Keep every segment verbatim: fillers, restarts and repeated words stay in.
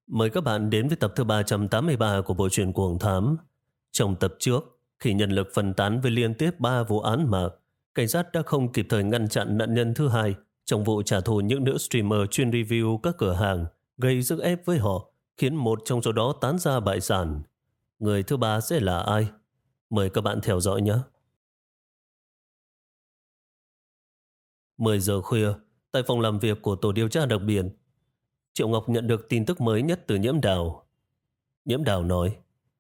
Mời các bạn đến với tập thứ ba trăm tám mươi ba của bộ truyện Cuồng Thám. Trong tập trước, khi nhân lực phân tán với liên tiếp ba vụ án mạng, cảnh sát đã không kịp thời ngăn chặn nạn nhân thứ hai trong vụ trả thù những nữ streamer chuyên review các cửa hàng, gây sức ép với họ, khiến một trong số đó tán ra bại sản. Người thứ ba sẽ là ai? Mời các bạn theo dõi nhé. mười giờ khuya, tại phòng làm việc của tổ điều tra đặc biệt, Triệu Ngọc nhận được tin tức mới nhất từ Nhiễm Đào. Nhiễm Đào nói: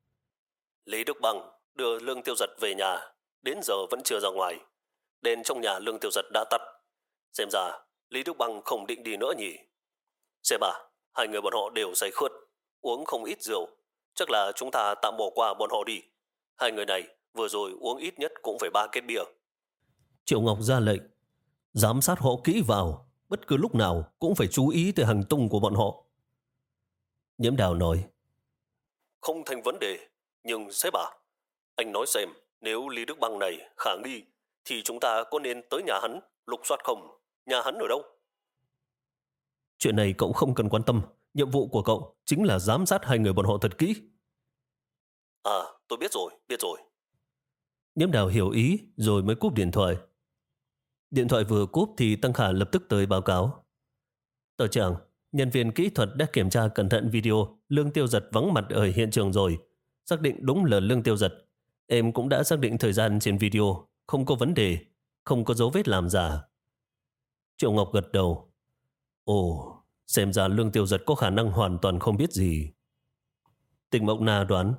Lý Đức Bằng đưa Lương Tiêu Giật về nhà, đến giờ vẫn chưa ra ngoài. Đèn trong nhà Lương Tiêu Giật đã tắt. Xem ra Lý Đức Bằng không định đi nữa nhỉ. Xem bà, hai người bọn họ đều say khướt, uống không ít rượu. Chắc là chúng ta tạm bỏ qua bọn họ đi. Hai người này vừa rồi uống ít nhất cũng phải ba két bia. Triệu Ngọc ra lệnh: giám sát họ kỹ vào, bất cứ lúc nào cũng phải chú ý tới hành tung của bọn họ. Nhiễm Đào nói: Không thành vấn đề, nhưng sếp à, anh nói xem, nếu Lý Đức Bằng này khả nghi, thì chúng ta có nên tới nhà hắn lục soát không? Nhà hắn ở đâu? Chuyện này cậu không cần quan tâm, nhiệm vụ của cậu chính là giám sát hai người bọn họ thật kỹ. À, tôi biết rồi, biết rồi. Nhiễm Đào hiểu ý rồi mới cúp điện thoại. Điện thoại vừa cúp thì Tăng Khả lập tức tới báo cáo: Tổ trưởng, nhân viên kỹ thuật đã kiểm tra cẩn thận video Lương Tiêu Giật vắng mặt ở hiện trường rồi, xác định đúng là Lương Tiêu Giật. Em cũng đã xác định thời gian trên video, không có vấn đề, không có dấu vết làm giả. Triệu Ngọc gật đầu: Ồ, xem ra Lương Tiêu Giật có khả năng hoàn toàn không biết gì. Tịch Mộng Na đoán: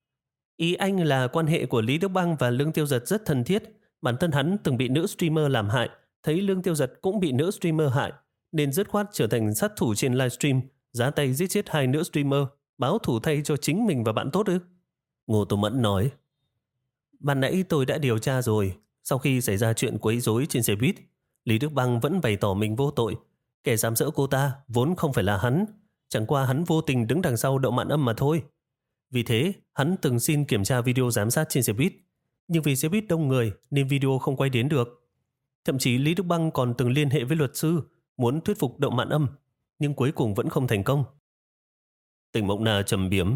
Ý anh là quan hệ của Lý Đức Băng và Lương Tiêu Giật rất thân thiết. Bản thân hắn từng bị nữ streamer làm hại, thấy Lương Tiêu Giật cũng bị nữ streamer hại, nên dứt khoát trở thành sát thủ trên livestream, giá tay giết chết hai nữ streamer, báo thù thay cho chính mình và bạn tốt ư? Ngô Tô Mẫn nói: Ban nãy tôi đã điều tra rồi. Sau khi xảy ra chuyện quấy rối trên xe buýt, Lý Đức Băng vẫn bày tỏ mình vô tội. Kẻ giam giữ cô ta vốn không phải là hắn, chẳng qua hắn vô tình đứng đằng sau Đậu Mạn Âm mà thôi. Vì thế, hắn từng xin kiểm tra video giám sát trên xe buýt, nhưng vì xe buýt đông người nên video không quay đến được. Thậm chí Lý Đức Băng còn từng liên hệ với luật sư, muốn thuyết phục Đậu Mạn Âm, nhưng cuối cùng vẫn không thành công. Tình Mộng Na trầm biếm: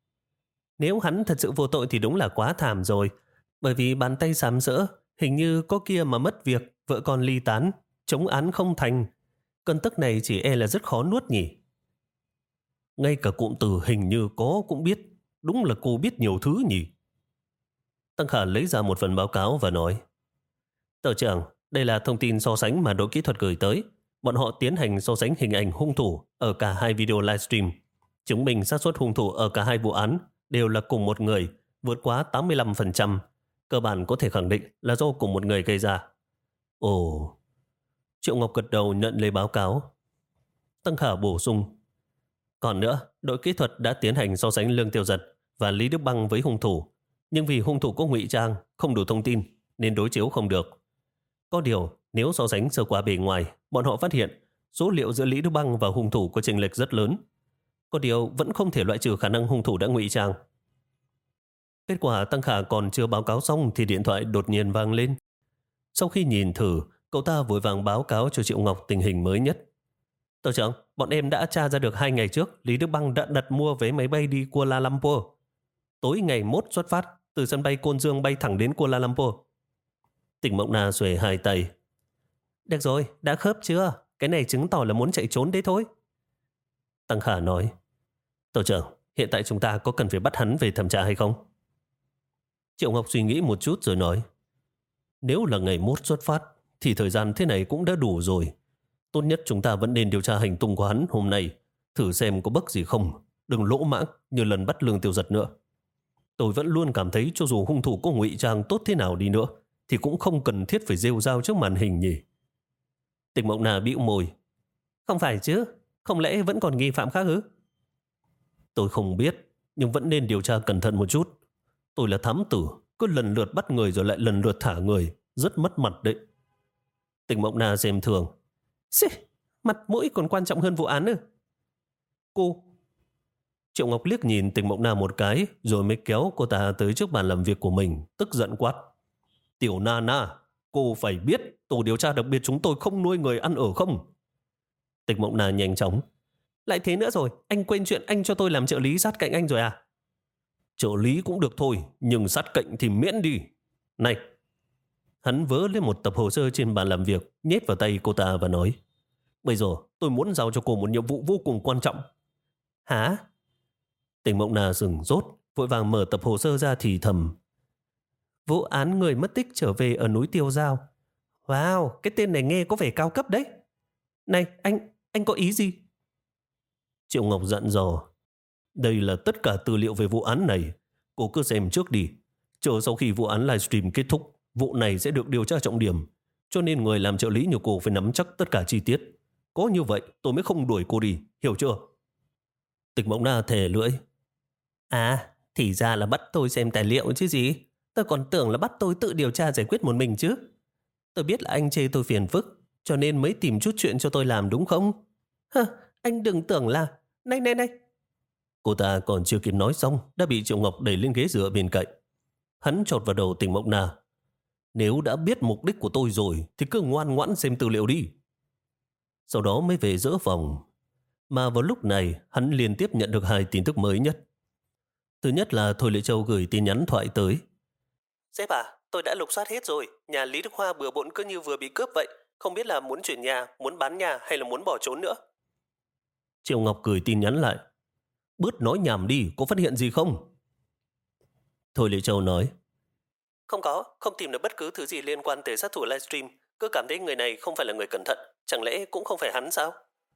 Nếu hắn thật sự vô tội thì đúng là quá thảm rồi, bởi vì bàn tay sám sỡ, hình như có kia mà mất việc, vợ con ly tán, chống án không thành. Cơn tức này chỉ e là rất khó nuốt nhỉ. Ngay cả cụm từ hình như có cũng biết, đúng là cô biết nhiều thứ nhỉ. Tăng Khả lấy ra một phần báo cáo và nói: Tổ trưởng, đây là thông tin so sánh mà đội kỹ thuật gửi tới. Bọn họ tiến hành so sánh hình ảnh hung thủ ở cả hai video livestream, chứng minh xác suất hung thủ ở cả hai vụ án đều là cùng một người, vượt quá tám mươi lăm phần trăm. Cơ bản có thể khẳng định là do cùng một người gây ra. Ồ. Triệu Ngọc gật đầu nhận lấy báo cáo. Tăng Khả bổ sung: Còn nữa, đội kỹ thuật đã tiến hành so sánh Lương Tiêu Giật và Lý Đức Băng với hung thủ, nhưng vì hung thủ có ngụy trang, không đủ thông tin nên đối chiếu không được. Có điều, nếu so sánh sơ qua bề ngoài, bọn họ phát hiện số liệu giữa Lý Đức Băng và hung thủ có chênh lệch rất lớn. Có điều vẫn không thể loại trừ khả năng hung thủ đã ngụy trang. Kết quả Tăng Khả còn chưa báo cáo xong thì điện thoại đột nhiên vang lên. Sau khi nhìn thử, cậu ta vội vàng báo cáo cho Triệu Ngọc tình hình mới nhất. Tổ trưởng, bọn em đã tra ra được hai ngày trước Lý Đức Băng đã đặt mua vé máy bay đi Kuala Lumpur. Tối ngày mốt xuất phát, từ sân bay Côn Dương bay thẳng đến Kuala Lumpur. Tình Mộng Na xuề hai tay: Được rồi, đã khớp chưa? Cái này chứng tỏ là muốn chạy trốn đấy thôi. Tăng Khả nói: Tổ trưởng, hiện tại chúng ta có cần phải bắt hắn về thẩm tra hay không? Triệu Ngọc suy nghĩ một chút rồi nói: Nếu là ngày mốt xuất phát thì thời gian thế này cũng đã đủ rồi. Tốt nhất chúng ta vẫn nên điều tra hành tung của hắn hôm nay, thử xem có bug gì không. Đừng lỗ mãng như lần bắt Lương Tiêu Giật nữa. Tôi vẫn luôn cảm thấy cho dù hung thủ có ngụy trang tốt thế nào đi nữa thì cũng không cần thiết phải rêu rao trước màn hình nhỉ. Tịch Mộng Na bĩu môi: Không phải chứ, không lẽ vẫn còn nghi phạm khác ư? Tôi không biết, nhưng vẫn nên điều tra cẩn thận một chút. Tôi là thám tử, cứ lần lượt bắt người rồi lại lần lượt thả người, rất mất mặt đấy. Tịch Mộng Na xem thường: Xì, mặt mũi còn quan trọng hơn vụ án ư? Cô... Triệu Ngọc liếc nhìn Tịch Mộng Na một cái rồi mới kéo cô ta tới trước bàn làm việc của mình, tức giận quát: Tiểu Na Na, cô phải biết tổ điều tra đặc biệt chúng tôi không nuôi người ăn ở không? Tịch Mộng Na nhanh chóng: Lại thế nữa rồi, anh quên chuyện anh cho tôi làm trợ lý sát cạnh anh rồi à? Trợ lý cũng được thôi, nhưng sát cạnh thì miễn đi. Này! Hắn vớ lên một tập hồ sơ trên bàn làm việc, nhét vào tay cô ta và nói, bây giờ tôi muốn giao cho cô một nhiệm vụ vô cùng quan trọng. Hả? Tỉnh Mộng Na sửng sốt, vội vàng mở tập hồ sơ ra thì thầm. Vụ án người mất tích trở về ở núi Tiêu Giao. Wow, cái tên này nghe có vẻ cao cấp đấy. Này, anh, anh có ý gì? Triệu Ngọc dặn dò. Đây là tất cả tư liệu về vụ án này. Cô cứ xem trước đi. Chờ sau khi vụ án livestream kết thúc, vụ này sẽ được điều tra trọng điểm. Cho nên người làm trợ lý như cô phải nắm chắc tất cả chi tiết. Có như vậy tôi mới không đuổi cô đi, hiểu chưa? Tịch Mộng Na thè lưỡi. À, thì ra là bắt tôi xem tài liệu chứ gì. Tôi còn tưởng là bắt tôi tự điều tra giải quyết một mình chứ. Tôi biết là anh chê tôi phiền phức, cho nên mới tìm chút chuyện cho tôi làm đúng không? Hơ, anh đừng tưởng là... Này, này, này. Cô ta còn chưa kịp nói xong, đã bị Triệu Ngọc đẩy lên ghế dựa bên cạnh. Hắn chọt vào đầu Tịch Mộng Na. Nếu đã biết mục đích của tôi rồi, thì cứ ngoan ngoãn xem tư liệu đi. Sau đó mới về dỡ phòng. Mà vào lúc này, hắn liên tiếp nhận được hai tin tức mới nhất. Thứ nhất là Thôi Lệ Châu gửi tin nhắn thoại tới. Sếp à, tôi đã lục soát hết rồi. Nhà Lý Đức Hoa bừa bộn cứ như vừa bị cướp vậy. Không biết là muốn chuyển nhà, muốn bán nhà hay là muốn bỏ trốn nữa. Triệu Ngọc gửi tin nhắn lại. Bớt nói nhảm đi, có phát hiện gì không? Thôi Lệ Châu nói. Không có, không tìm được bất cứ thứ gì liên quan tới sát thủ livestream. Cứ cảm thấy người này không phải là người cẩn thận. Chẳng lẽ cũng không phải hắn sao?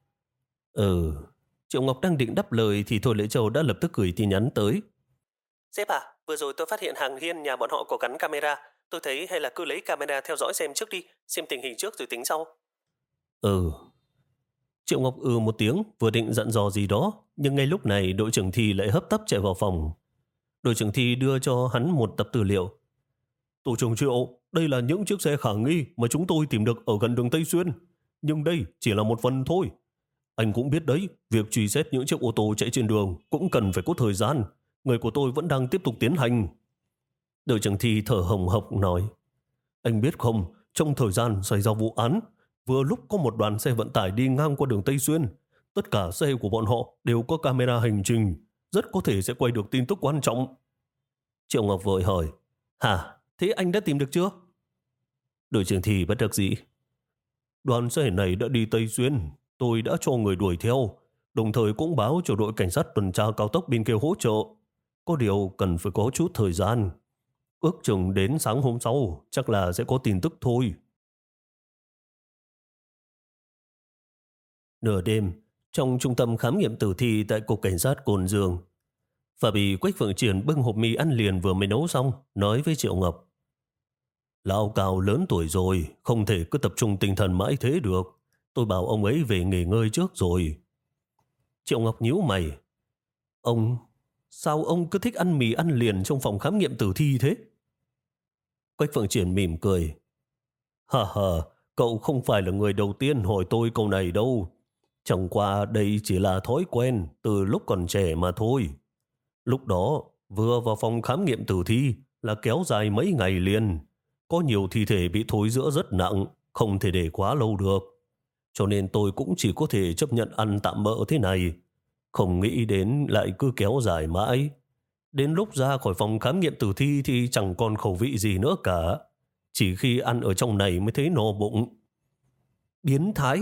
Ừ, Triệu Ngọc đang định đáp lời thì Thôi Lệ Châu đã lập tức gửi tin nhắn tới. Sếp à, vừa rồi tôi phát hiện hàng hiên nhà bọn họ có gắn camera. Tôi thấy hay là cứ lấy camera theo dõi xem trước đi, xem tình hình trước rồi tính sau. Ừ. Triệu Ngọc ừ một tiếng, vừa định dặn dò gì đó, nhưng ngay lúc này đội trưởng Thi lại hấp tấp chạy vào phòng. Đội trưởng Thi đưa cho hắn một tập tư liệu. Tổ trưởng Triệu, đây là những chiếc xe khả nghi mà chúng tôi tìm được ở gần đường Tây Xuyên. Nhưng đây chỉ là một phần thôi. Anh cũng biết đấy, việc truy xét những chiếc ô tô chạy trên đường cũng cần phải có thời gian. Người của tôi vẫn đang tiếp tục tiến hành. Đội trưởng Thi thở hồng hộc nói. Anh biết không, trong thời gian xảy ra vụ án, vừa lúc có một đoàn xe vận tải đi ngang qua đường Tây Xuyên. Tất cả xe của bọn họ đều có camera hành trình, rất có thể sẽ quay được tin tức quan trọng. Triệu Ngọc vội hỏi. Hả, thế anh đã tìm được chưa? Đội trưởng Thi bất đắc dĩ. Đoàn xe này đã đi Tây Xuyên, tôi đã cho người đuổi theo, đồng thời cũng báo cho đội cảnh sát tuần tra cao tốc bên kia hỗ trợ. Có điều cần phải có chút thời gian. Ước chừng đến sáng hôm sau, chắc là sẽ có tin tức thôi. Nửa đêm, trong trung tâm khám nghiệm tử thi tại Cục Cảnh sát Cồn Dương, Phà Bì Quách Phượng Triển bưng hộp mì ăn liền vừa mới nấu xong, nói với Triệu Ngọc. Lão Cao lớn tuổi rồi, không thể cứ tập trung tinh thần mãi thế được. Tôi bảo ông ấy về nghỉ ngơi trước rồi. Triệu Ngọc nhíu mày. Ông... Sao ông cứ thích ăn mì ăn liền trong phòng khám nghiệm tử thi thế? Quách Phượng Triển mỉm cười. Hà hà, cậu không phải là người đầu tiên hỏi tôi câu này đâu. Chẳng qua đây chỉ là thói quen từ lúc còn trẻ mà thôi. Lúc đó, vừa vào phòng khám nghiệm tử thi là kéo dài mấy ngày liền. Có nhiều thi thể bị thối rữa rất nặng, không thể để quá lâu được. Cho nên tôi cũng chỉ có thể chấp nhận ăn tạm bợ thế này. Không nghĩ đến lại cứ kéo dài mãi. Đến lúc ra khỏi phòng khám nghiệm tử thi thì chẳng còn khẩu vị gì nữa cả. Chỉ khi ăn ở trong này mới thấy no bụng. Biến thái.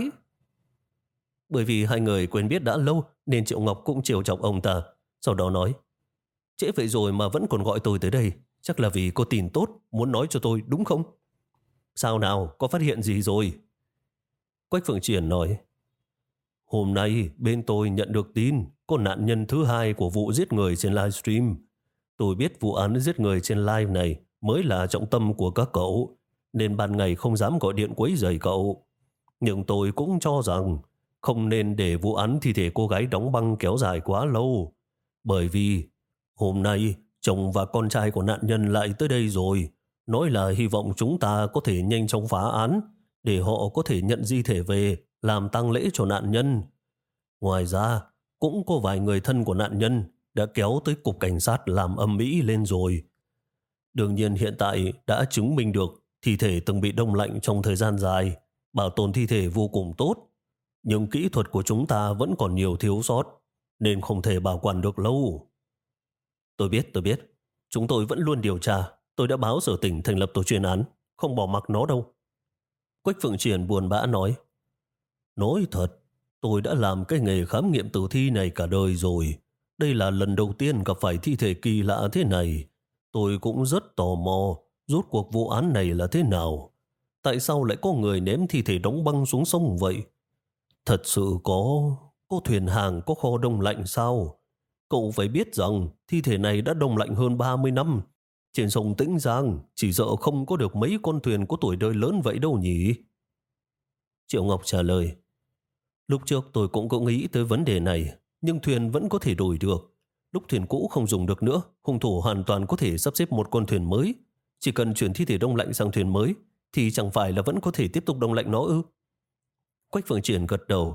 Bởi vì hai người quen biết đã lâu nên Triệu Ngọc cũng trêu chọc ông ta. Sau đó nói, trễ vậy rồi mà vẫn còn gọi tôi tới đây. Chắc là vì có tin tốt muốn nói cho tôi đúng không? Sao nào, có phát hiện gì rồi? Quách Phượng Triển nói, hôm nay bên tôi nhận được tin có nạn nhân thứ hai của vụ giết người trên livestream. Tôi biết vụ án giết người trên live này mới là trọng tâm của các cậu, nên ban ngày không dám gọi điện quấy rầy cậu. Nhưng tôi cũng cho rằng không nên để vụ án thi thể cô gái đóng băng kéo dài quá lâu. Bởi vì hôm nay chồng và con trai của nạn nhân lại tới đây rồi, nói là hy vọng chúng ta có thể nhanh chóng phá án để họ có thể nhận di thể về làm tang lễ cho nạn nhân. Ngoài ra, cũng có vài người thân của nạn nhân đã kéo tới cục cảnh sát làm âm ĩ lên rồi. Đương nhiên hiện tại đã chứng minh được thi thể từng bị đông lạnh trong thời gian dài, bảo tồn thi thể vô cùng tốt. Nhưng kỹ thuật của chúng ta vẫn còn nhiều thiếu sót, nên không thể bảo quản được lâu. Tôi biết, tôi biết. Chúng tôi vẫn luôn điều tra. Tôi đã báo sở tỉnh thành lập tổ chuyên án, không bỏ mặc nó đâu. Quách Phượng Triển buồn bã nói. Nói thật, tôi đã làm cái nghề khám nghiệm tử thi này cả đời rồi. Đây là lần đầu tiên gặp phải thi thể kỳ lạ thế này. Tôi cũng rất tò mò, rốt cuộc vụ án này là thế nào. Tại sao lại có người ném thi thể đóng băng xuống sông vậy? Thật sự có, có thuyền hàng có kho đông lạnh sao? Cậu phải biết rằng thi thể này đã đông lạnh hơn ba mươi năm. Trên sông Tĩnh Giang chỉ sợ không có được mấy con thuyền có tuổi đời lớn vậy đâu nhỉ? Triệu Ngọc trả lời. Lúc trước tôi cũng có nghĩ tới vấn đề này, nhưng thuyền vẫn có thể đổi được. Lúc thuyền cũ không dùng được nữa, hung thủ hoàn toàn có thể sắp xếp một con thuyền mới. Chỉ cần chuyển thi thể đông lạnh sang thuyền mới, thì chẳng phải là vẫn có thể tiếp tục đông lạnh nó ư? Quách Phượng Triển gật đầu.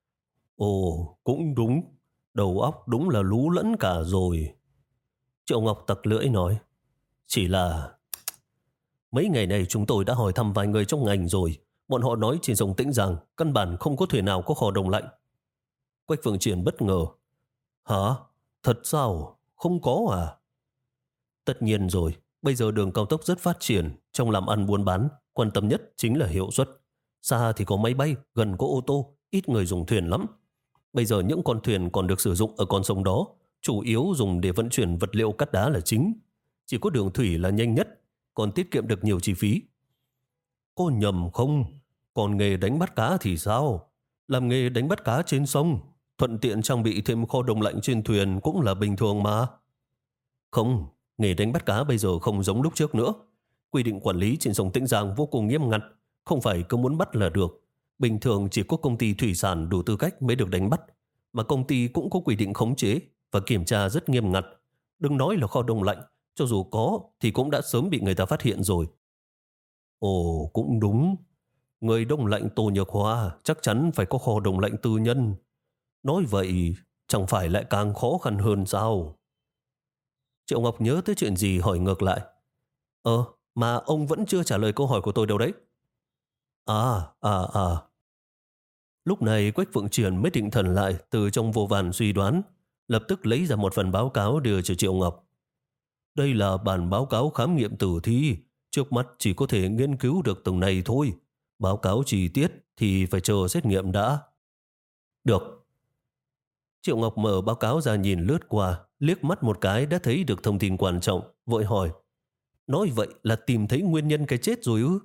Ồ, cũng đúng. Đầu óc đúng là lú lẫn cả rồi. Triệu Ngọc tặc lưỡi nói. Chỉ là... Mấy ngày này chúng tôi đã hỏi thăm vài người trong ngành rồi. Bọn họ nói trên sông Tĩnh Giang căn bản không có thuyền nào có kho đông lạnh. Quách Phượng Triển bất ngờ. Hả? Thật sao? Không có à? Tất nhiên rồi. Bây giờ đường cao tốc rất phát triển. Trong làm ăn buôn bán, quan tâm nhất chính là hiệu suất. Xa thì có máy bay, gần có ô tô, ít người dùng thuyền lắm. Bây giờ những con thuyền còn được sử dụng ở con sông đó, chủ yếu dùng để vận chuyển vật liệu cắt đá là chính. Chỉ có đường thủy là nhanh nhất, còn tiết kiệm được nhiều chi phí. Có nhầm không? Còn nghề đánh bắt cá thì sao? Làm nghề đánh bắt cá trên sông, thuận tiện trang bị thêm kho đông lạnh trên thuyền cũng là bình thường mà. Không, nghề đánh bắt cá bây giờ không giống lúc trước nữa. Quy định quản lý trên sông Tĩnh Giang vô cùng nghiêm ngặt, không phải cứ muốn bắt là được. Bình thường chỉ có công ty thủy sản đủ tư cách mới được đánh bắt, mà công ty cũng có quy định khống chế và kiểm tra rất nghiêm ngặt. Đừng nói là kho đông lạnh, cho dù có thì cũng đã sớm bị người ta phát hiện rồi. Ồ, cũng đúng. Người đông lạnh Tô Nhược Hoa chắc chắn phải có kho đông lạnh tư nhân. Nói vậy chẳng phải lại càng khó khăn hơn sao? Triệu Ngọc nhớ tới chuyện gì hỏi ngược lại. Ờ, mà ông vẫn chưa trả lời câu hỏi của tôi đâu đấy. À, à, à. Lúc này Quách Phượng Triển mới định thần lại từ trong vô vàn suy đoán, lập tức lấy ra một phần báo cáo đưa cho Triệu Ngọc. Đây là bản báo cáo khám nghiệm tử thi, trước mắt chỉ có thể nghiên cứu được từng này thôi. Báo cáo chi tiết thì phải chờ xét nghiệm đã. Được. Triệu Ngọc mở báo cáo ra nhìn lướt qua, liếc mắt một cái đã thấy được thông tin quan trọng, vội hỏi. Nói vậy là tìm thấy nguyên nhân cái chết rồi ư?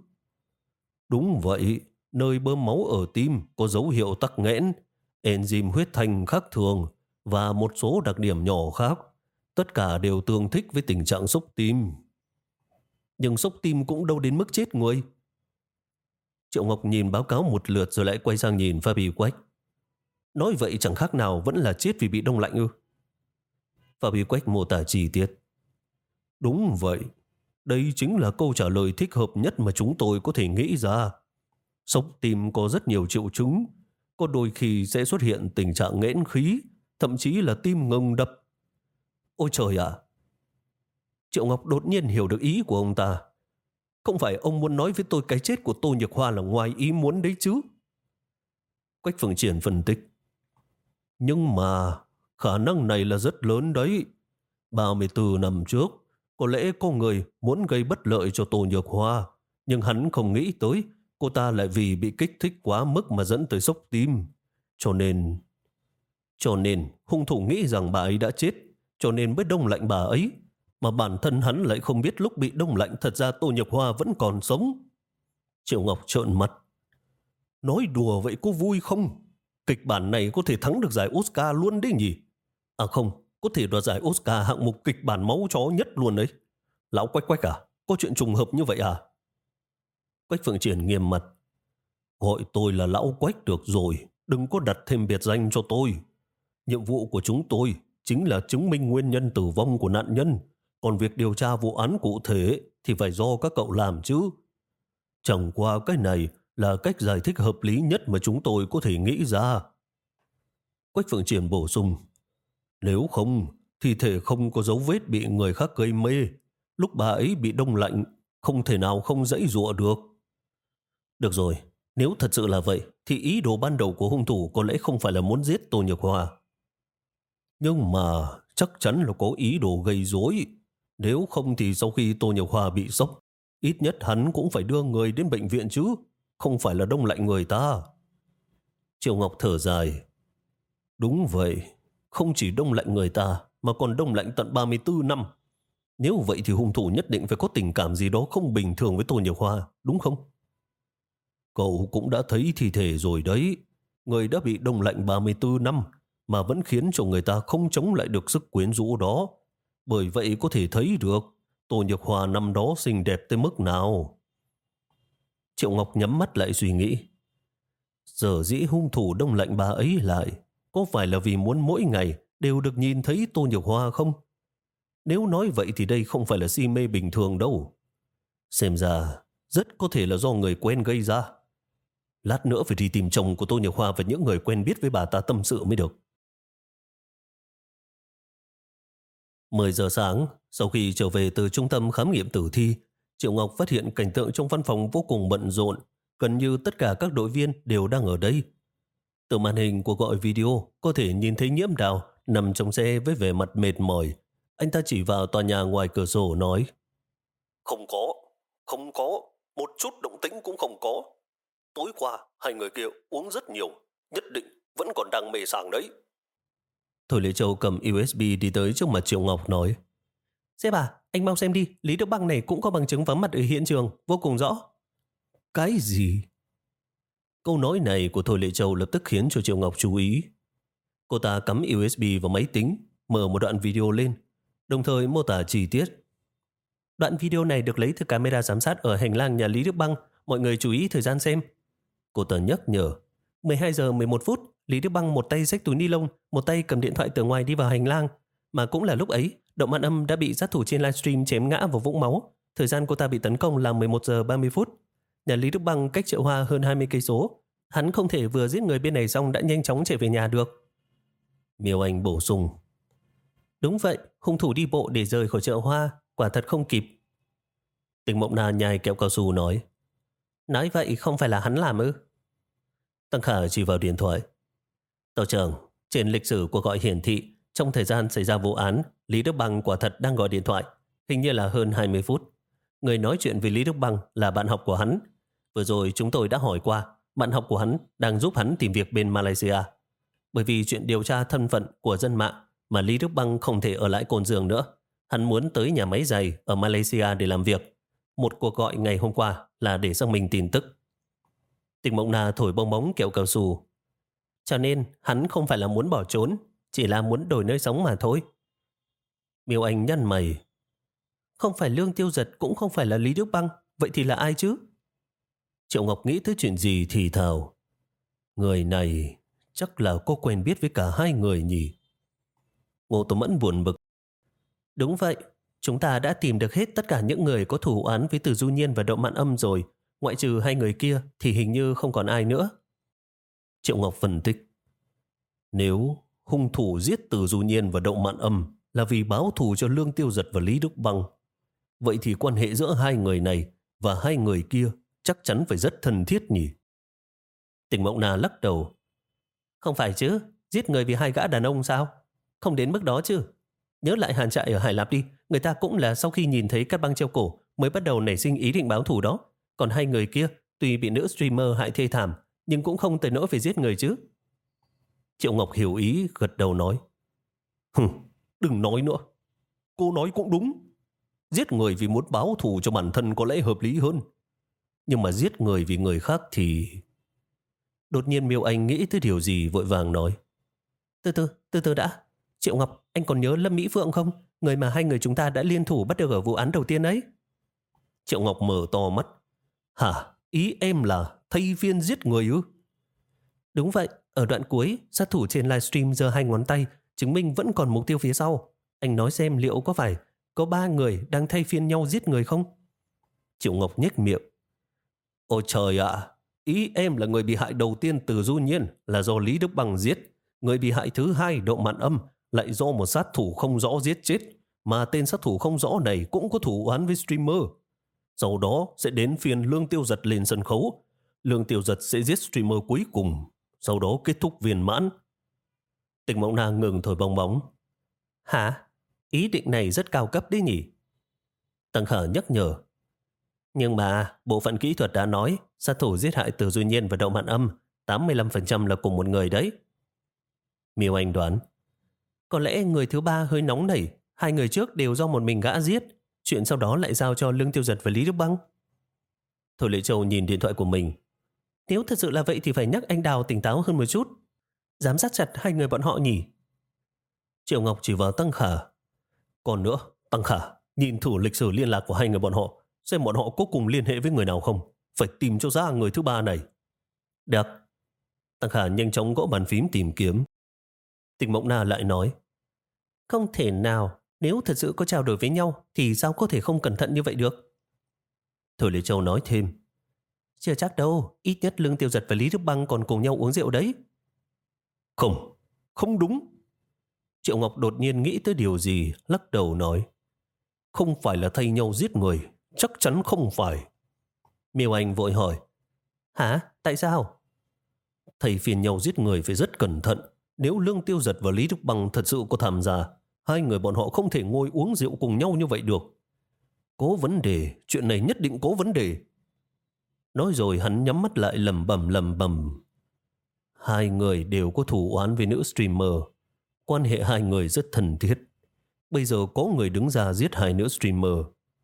Đúng vậy, nơi bơm máu ở tim có dấu hiệu tắc nghẽn, enzyme huyết thanh khác thường và một số đặc điểm nhỏ khác. Tất cả đều tương thích với tình trạng sốc tim. Nhưng sốc tim cũng đâu đến mức chết người. Triệu Ngọc nhìn báo cáo một lượt rồi lại quay sang nhìn Pha Bì Quách. Nói vậy chẳng khác nào vẫn là chết vì bị đông lạnh ư? Pha Bì Quách mô tả chi tiết. Đúng vậy. Đây chính là câu trả lời thích hợp nhất mà chúng tôi có thể nghĩ ra. Sốc tim có rất nhiều triệu chứng. Có đôi khi sẽ xuất hiện tình trạng nghẽn khí, thậm chí là tim ngừng đập. Ôi trời ạ! Triệu Ngọc đột nhiên hiểu được ý của ông ta. Không phải ông muốn nói với tôi cái chết của Tô Nhược Hoa là ngoài ý muốn đấy chứ? Quách Phượng Triển phân tích. Nhưng mà khả năng này là rất lớn đấy. ba mươi tư năm trước, có lẽ có người muốn gây bất lợi cho Tô Nhược Hoa, nhưng hắn không nghĩ tới cô ta lại vì bị kích thích quá mức mà dẫn tới sốc tim. Cho nên... Cho nên hung thủ nghĩ rằng bà ấy đã chết, cho nên mới đông lạnh bà ấy. Mà bản thân hắn lại không biết lúc bị đông lạnh thật ra Tô Nhược Hoa vẫn còn sống. Triệu Ngọc trợn mắt. Nói đùa vậy có vui không? Kịch bản này có thể thắng được giải Oscar luôn đấy nhỉ? À không, có thể đoạt giải Oscar hạng mục kịch bản máu chó nhất luôn đấy. Lão Quách Quách à? Có chuyện trùng hợp như vậy à? Quách Phượng Triển nghiêm mặt. Gọi tôi là Lão Quách được rồi, đừng có đặt thêm biệt danh cho tôi. Nhiệm vụ của chúng tôi chính là chứng minh nguyên nhân tử vong của nạn nhân, còn việc điều tra vụ án cụ thể thì phải do các cậu làm chứ. Chẳng qua cái này là cách giải thích hợp lý nhất mà chúng tôi có thể nghĩ ra. Quách Phượng Triển bổ sung. Nếu không, thi thể không có dấu vết bị người khác gây mê. Lúc bà ấy bị đông lạnh, không thể nào không dãy dụa được. Được rồi, Nếu thật sự là vậy, thì ý đồ ban đầu của hung thủ có lẽ không phải là muốn giết Tô Nhược Hoa. Nhưng mà chắc chắn là có ý đồ gây rối. Nếu không thì sau khi Tô Nhược Hoa bị sốc, ít nhất hắn cũng phải đưa người đến bệnh viện chứ, không phải là đông lạnh người ta. Triệu Ngọc thở dài. Đúng vậy, không chỉ đông lạnh người ta mà còn đông lạnh tận ba mươi tư năm. Nếu vậy thì hung thủ nhất định phải có tình cảm gì đó không bình thường với Tô Nhược Hoa, đúng không? Cậu cũng đã thấy thi thể rồi đấy. Người đã bị đông lạnh ba mươi tư năm mà vẫn khiến cho người ta không chống lại được sức quyến rũ đó. Bởi vậy có thể thấy được Tô Nhược Hoa năm đó xinh đẹp tới mức nào. Triệu Ngọc nhắm mắt lại suy nghĩ. Giờ dĩ hung thủ đông lạnh bà ấy lại, có phải là vì muốn mỗi ngày đều được nhìn thấy Tô Nhược Hoa không? Nếu nói vậy thì đây không phải là si mê bình thường đâu. Xem ra rất có thể là do người quen gây ra. Lát nữa phải đi tìm chồng của Tô Nhược Hoa và những người quen biết với bà ta tâm sự mới được. mười giờ sáng, sau khi trở về từ trung tâm khám nghiệm tử thi, Triệu Ngọc phát hiện cảnh tượng trong văn phòng vô cùng bận rộn. Gần như tất cả các đội viên đều đang ở đây. Từ màn hình của gọi video có thể nhìn thấy Nhiễm Đào nằm trong xe với vẻ mặt mệt mỏi. Anh ta chỉ vào tòa nhà ngoài cửa sổ nói: Không có, không có, một chút động tĩnh cũng không có. Tối qua hai người kia uống rất nhiều, nhất định vẫn còn đang mê sảng đấy. Thôi Lê Châu cầm u ét bê đi tới trước mặt Triệu Ngọc nói: Sếp à, anh mau xem đi, Lý Đức Băng này cũng có bằng chứng vắng mặt ở hiện trường, vô cùng rõ. Cái gì? Câu nói này của Thôi Lệ Châu lập tức khiến cho Triệu Ngọc chú ý. Cô ta cắm u ét bê vào máy tính, mở một đoạn video lên, đồng thời mô tả chi tiết. Đoạn video này được lấy từ camera giám sát ở hành lang nhà Lý Đức Băng, mọi người chú ý thời gian xem. Cô ta nhắc nhở. mười hai giờ mười một phút, Lý Đức Băng một tay xách túi ni lông, một tay cầm điện thoại từ ngoài đi vào hành lang. Mà cũng là lúc ấy, Động Mạn Âm đã bị sát thủ trên livestream chém ngã vào vũng máu. Thời gian cô ta bị tấn công là mười một giờ ba mươi phút. Nhà Lý Đức Băng cách Triệu Hoa hơn hai mươi cây số. Hắn không thể vừa giết người bên này xong đã nhanh chóng chạy về nhà được. Miêu Anh bổ sung. Đúng vậy, hung thủ đi bộ để rời khỏi Chợ Hoa, quả thật không kịp. Tình Mộng Na nhai kẹo cao su nói. Nói vậy không phải là hắn làm ư? Tăng Khả chỉ vào điện thoại. Tổ trưởng, trên lịch sử cuộc gọi hiển thị, trong thời gian xảy ra vụ án, Lý Đức Băng quả thật đang gọi điện thoại, hình như là hơn hai mươi phút. Người nói chuyện với Lý Đức Băng là bạn học của hắn. Vừa rồi chúng tôi đã hỏi qua, bạn học của hắn đang giúp hắn tìm việc bên Malaysia. Bởi vì chuyện điều tra thân phận của dân mạng mà Lý Đức Băng không thể ở lại Cồn Dường nữa. Hắn muốn tới nhà máy giày ở Malaysia để làm việc. Một cuộc gọi ngày hôm qua là để xác minh tin tức. Tình Mộng Na thổi bong bóng kẹo cao su. Cho nên hắn không phải là muốn bỏ trốn, chỉ là muốn đổi nơi sống mà thôi. Miêu Anh nhăn mày. Không phải Lương Tiêu Giật, cũng không phải là Lý Đức Băng, vậy thì là ai chứ? Triệu Ngọc nghĩ tới chuyện gì thì thào. Người này chắc là có quen biết với cả hai người nhỉ? Ngô Tố Mẫn buồn bực. Đúng vậy, chúng ta đã tìm được hết tất cả những người có thủ án với Từ Du Nhiên và Động Mạn Âm rồi. Ngoại trừ hai người kia thì hình như không còn ai nữa. Triệu Ngọc phân tích. Nếu hung thủ giết Từ Du Nhiên và Động Mạn Âm là vì báo thù cho Lương Tiêu Giật và Lý Đức Băng, vậy thì quan hệ giữa hai người này và hai người kia chắc chắn phải rất thân thiết nhỉ? Tình Mộng Na lắc đầu. Không phải chứ, giết người vì hai gã đàn ông sao? Không đến mức đó chứ. Nhớ lại Hàn Trại ở Hải Lạp đi, người ta cũng là sau khi nhìn thấy Cát Băng treo cổ mới bắt đầu nảy sinh ý định báo thù đó. Còn hai người kia tuy bị nữ streamer hại thê thảm, nhưng cũng không tới nỗi phải giết người chứ. Triệu Ngọc hiểu ý, gật đầu nói. Hừm, đừng nói nữa. Cô nói cũng đúng. Giết người vì muốn báo thù cho bản thân có lẽ hợp lý hơn. Nhưng mà giết người vì người khác thì... Đột nhiên Miêu Anh nghĩ tới điều gì vội vàng nói. Từ từ, từ từ đã. Triệu Ngọc, anh còn nhớ Lâm Mỹ Phượng không? Người mà hai người chúng ta đã liên thủ bắt được ở vụ án đầu tiên ấy. Triệu Ngọc mở to mắt. Hả? Ý em là thay viên giết người ư? Đúng vậy. Ở đoạn cuối, sát thủ trên livestream giơ hai ngón tay, chứng minh vẫn còn mục tiêu phía sau. Anh nói xem liệu có phải có ba người đang thay phiên nhau giết người không? Triệu Ngọc nhếch miệng. Ôi trời ạ! Ý em là người bị hại đầu tiên Từ Du Nhiên là do Lý Đức Bằng giết. Người bị hại thứ hai Động Mạn Âm lại do một sát thủ không rõ giết chết. Mà tên sát thủ không rõ này cũng có thủ oán với streamer. Sau đó sẽ đến phiên Lương Tiêu Giật lên sân khấu. Lương Tiêu Giật sẽ giết streamer cuối cùng, sau đó kết thúc viên mãn. Tịch Mộng Na ngừng thổi bong bóng. Hả? Ý định này rất cao cấp đấy nhỉ? Tăng Khả nhắc nhở. Nhưng mà bộ phận kỹ thuật đã nói sát thủ giết hại Từ Duy Nhiên và Động Mạn Âm tám mươi lăm phần trăm là cùng một người đấy. Miêu Anh đoán. Có lẽ người thứ ba hơi nóng nảy. Hai người trước đều do một mình gã giết. Chuyện sau đó lại giao cho Lương Tiêu Giật và Lý Đức Băng. Thôi Lệ Châu nhìn điện thoại của mình. Nếu thật sự là vậy thì phải nhắc anh Đào tỉnh táo hơn một chút. Giám sát chặt hai người bọn họ nhỉ? Triệu Ngọc chỉ vào Tăng Khả. Còn nữa, Tăng Khả, nhìn thử lịch sử liên lạc của hai người bọn họ, xem bọn họ có cùng liên hệ với người nào không. Phải tìm cho ra người thứ ba này. Được. Tăng Khả nhanh chóng gõ bàn phím tìm kiếm. Tịch Mộng Na lại nói. Không thể nào, nếu thật sự có trao đổi với nhau thì sao có thể không cẩn thận như vậy được? Thôi Lê Châu nói thêm. Chưa chắc đâu, ít nhất Lương Tiêu Giật và Lý Đức Băng còn cùng nhau uống rượu đấy. Không, không đúng. Triệu Ngọc đột nhiên nghĩ tới điều gì, lắc đầu nói. Không phải là thay nhau giết người, chắc chắn không phải. Miêu Anh vội hỏi. Hả? Tại sao? Thầy phiền nhau giết người phải rất cẩn thận. Nếu Lương Tiêu Giật và Lý Đức Băng thật sự có tham gia, hai người bọn họ không thể ngồi uống rượu cùng nhau như vậy được. Có vấn đề, chuyện này nhất định có vấn đề. Nói rồi hắn nhắm mắt lại lẩm bẩm lẩm bẩm. Hai người đều có thù oán với nữ streamer. Quan hệ hai người rất thân thiết. Bây giờ có người đứng ra giết hai nữ streamer.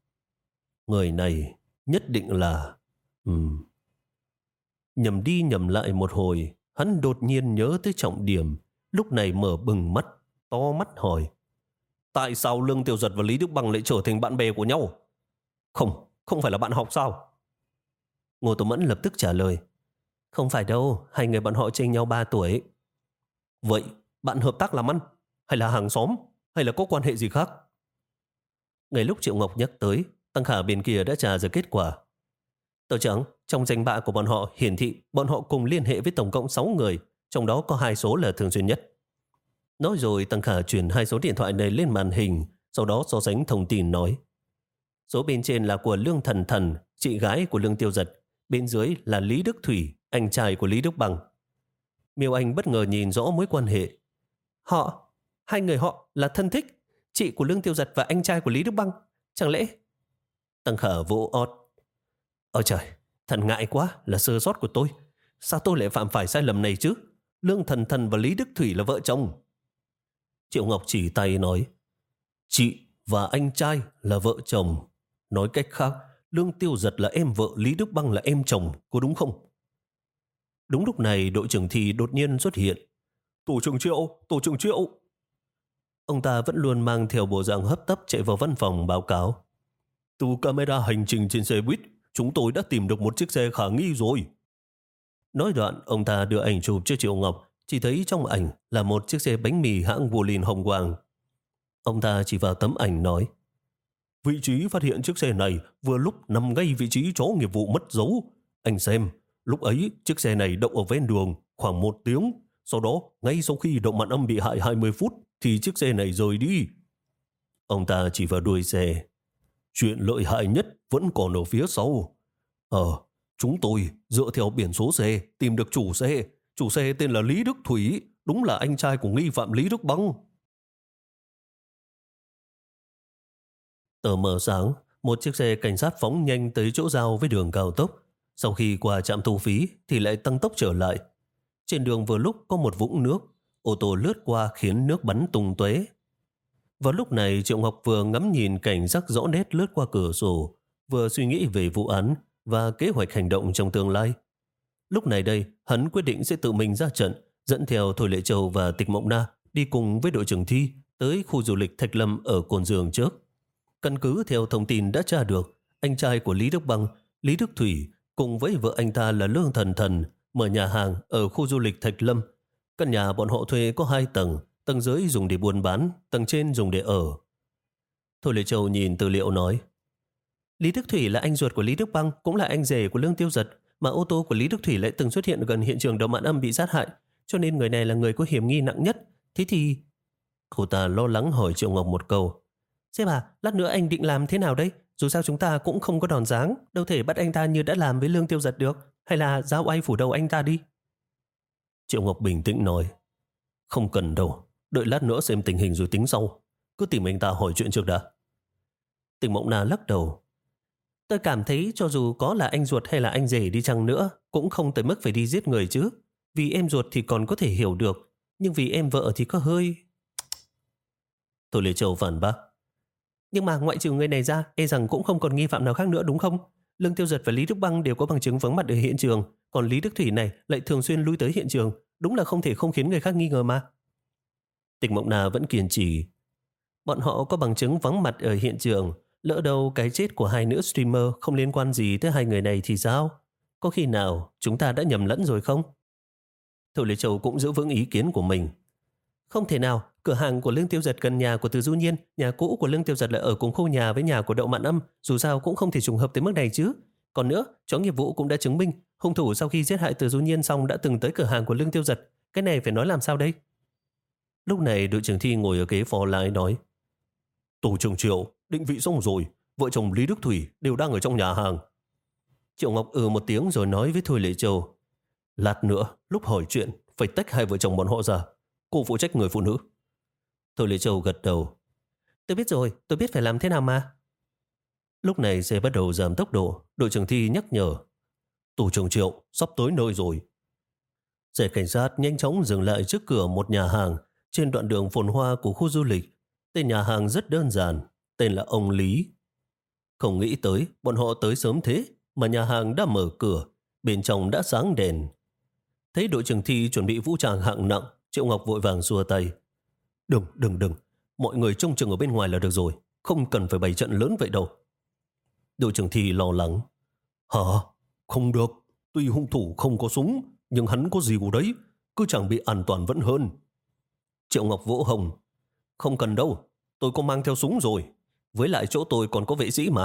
Người này nhất định là... Ừm. Nhầm đi nhầm lại một hồi, hắn đột nhiên nhớ tới trọng điểm. Lúc này mở bừng mắt, to mắt hỏi. Tại sao Lương Tiêu Giật và Lý Đức Băng lại trở thành bạn bè của nhau? Không, không phải là bạn học sao? Ngô Tố Mẫn lập tức trả lời. Không phải đâu, hai người bọn họ chênh nhau ba tuổi. Vậy, bạn hợp tác làm ăn? Hay là hàng xóm? Hay là có quan hệ gì khác? Ngay lúc Triệu Ngọc nhắc tới, Tăng Khả bên kia đã trả ra kết quả. Tờ trưởng, trong danh bạ của bọn họ hiển thị bọn họ cùng liên hệ với tổng cộng sáu người, trong đó có hai số là thường xuyên nhất. Nói rồi Tăng Khả chuyển hai số điện thoại này lên màn hình, sau đó so sánh thông tin nói. Số bên trên là của Lương Thần Thần, chị gái của Lương Tiêu Giật. Bên dưới là Lý Đức Thủy, anh trai của Lý Đức Băng. Miêu Anh bất ngờ nhìn rõ mối quan hệ. Họ, hai người họ là thân thích, chị của Lương Tiêu Giật và anh trai của Lý Đức Băng. Chẳng lẽ... Tăng Khả vỗ ót. Ôi trời, thật ngại quá, là sơ sót của tôi. Sao tôi lại phạm phải sai lầm này chứ? Lương Thần Thần và Lý Đức Thủy là vợ chồng. Triệu Ngọc chỉ tay nói. Chị và anh trai là vợ chồng. Nói cách khác, Lương Tiêu Giật là em vợ, Lý Đức Băng là em chồng, có đúng không? Đúng lúc này đội trưởng Thi đột nhiên xuất hiện. Tổ trưởng Triệu, tổ trưởng Triệu. Ông ta vẫn luôn mang theo bộ dạng hấp tấp chạy vào văn phòng báo cáo. Từ camera hành trình trên xe buýt, chúng tôi đã tìm được một chiếc xe khả nghi rồi. Nói đoạn, ông ta đưa ảnh chụp cho Triệu Ngọc, chỉ thấy trong ảnh là một chiếc xe bánh mì hãng Volin hồng quang. Ông ta chỉ vào tấm ảnh nói. Vị trí phát hiện chiếc xe này vừa lúc nằm ngay vị trí chó nghiệp vụ mất dấu. Anh xem, lúc ấy chiếc xe này đậu ở ven đường khoảng một tiếng. Sau đó, ngay sau khi Động Mạn Âm bị hại hai mươi phút thì chiếc xe này rời đi. Ông ta chỉ vào đuôi xe. Chuyện lợi hại nhất vẫn còn ở phía sau. Ờ, chúng tôi dựa theo biển số xe tìm được chủ xe. Chủ xe tên là Lý Đức Thủy, đúng là anh trai của nghi phạm Lý Đức Băng. Tờ mờ sáng, một chiếc xe cảnh sát phóng nhanh tới chỗ giao với đường cao tốc. Sau khi qua trạm thu phí thì lại tăng tốc trở lại. Trên đường vừa lúc có một vũng nước, ô tô lướt qua khiến nước bắn tung tóe. Vào lúc này Triệu Ngọc vừa ngắm nhìn cảnh sắc rõ nét lướt qua cửa sổ, vừa suy nghĩ về vụ án và kế hoạch hành động trong tương lai. Lúc này đây, hắn quyết định sẽ tự mình ra trận, dẫn theo Thôi Lệ Châu và Tịch Mộng Na đi cùng với đội trưởng Thi tới khu du lịch Thạch Lâm ở Cồn Dường trước. Căn cứ theo thông tin đã tra được, anh trai của Lý Đức Băng, Lý Đức Thủy cùng với vợ anh ta là Lương Thần Thần mở nhà hàng ở khu du lịch Thạch Lâm. Căn nhà bọn họ thuê có hai tầng, tầng dưới dùng để buôn bán, tầng trên dùng để ở. Thôi Lệ Châu nhìn tư liệu nói. Lý Đức Thủy là anh ruột của Lý Đức Băng, cũng là anh rể của Lương Tiêu Giật, mà ô tô của Lý Đức Thủy lại từng xuất hiện gần hiện trường Động Mạn Âm bị sát hại, cho nên người này là người có hiểm nghi nặng nhất. Thế thì... Cô ta lo lắng hỏi Triệu Ngọc một câu. Xem à, lát nữa anh định làm thế nào đấy? Dù sao chúng ta cũng không có đòn giáng, đâu thể bắt anh ta như đã làm với Lương Tiêu Giật được. hay là giao oai phủ đầu anh ta đi. Triệu Ngọc bình tĩnh nói, không cần đâu, đợi lát nữa xem tình hình rồi tính sau. Cứ tìm anh ta hỏi chuyện trước đã. Tình Mộng Na lắc đầu. Tôi cảm thấy cho dù có là anh ruột hay là anh rể đi chăng nữa, cũng không tới mức phải đi giết người chứ. Vì em ruột thì còn có thể hiểu được, nhưng vì em vợ thì có hơi... Thôi Lê Châu phản bác. Nhưng mà ngoại trừ người này ra, e rằng cũng không còn nghi phạm nào khác nữa đúng không? Lương Tiêu Giật và Lý Đức Băng đều có bằng chứng vắng mặt ở hiện trường, còn Lý Đức Thủy này lại thường xuyên lui tới hiện trường, đúng là không thể không khiến người khác nghi ngờ mà. Tịch Mộng Na vẫn kiên trì. Bọn họ có bằng chứng vắng mặt ở hiện trường, lỡ đâu cái chết của hai nữ streamer không liên quan gì tới hai người này thì sao? Có khi nào chúng ta đã nhầm lẫn rồi không? Thôi Lê Châu cũng giữ vững ý kiến của mình. Không thể nào, cửa hàng của Lương Tiêu Giật gần nhà của Từ Du Nhiên, nhà cũ của Lương Tiêu Giật lại ở cùng khu nhà với nhà của Đậu Mạn Âm, dù sao cũng không thể trùng hợp tới mức này chứ. Còn nữa, chó nghiệp vụ cũng đã chứng minh hung thủ sau khi giết hại Từ Du Nhiên xong đã từng tới cửa hàng của Lương Tiêu Giật. Cái này phải nói làm sao đây? Lúc này đội trưởng Thi ngồi ở ghế phó lái nói, Tổ trưởng Triệu, định vị xong rồi, vợ chồng Lý Đức Thủy đều đang ở trong nhà hàng. Triệu Ngọc ừ một tiếng rồi nói với Thôi Lệ Châu, lát nữa, lúc hỏi chuyện, phải tách hai vợ chồng bọn họ ra. Cô phụ trách người phụ nữ. Thôi Lệ Châu gật đầu. Tôi biết rồi, tôi biết phải làm thế nào mà. Lúc này xe bắt đầu giảm tốc độ, đội trưởng Thi nhắc nhở. Tổ trưởng Triệu, sắp tới nơi rồi. Xe cảnh sát nhanh chóng dừng lại trước cửa một nhà hàng trên đoạn đường phồn hoa của khu du lịch. Tên nhà hàng rất đơn giản, tên là ông Lý. Không nghĩ tới, bọn họ tới sớm thế mà nhà hàng đã mở cửa, bên trong đã sáng đèn. Thấy đội trưởng Thi chuẩn bị vũ trang hạng nặng, Triệu Ngọc vội vàng xua tay. Đừng, đừng, đừng, mọi người trông chừng ở bên ngoài là được rồi, không cần phải bày trận lớn vậy đâu. Đội trưởng Thi lo lắng. Hả? Không được, tuy hung thủ không có súng, nhưng hắn có rìu đấy, cứ chẳng bị an toàn vẫn hơn. Triệu Ngọc vỗ hồng. Không cần đâu, tôi có mang theo súng rồi, với lại chỗ tôi còn có vệ sĩ mà.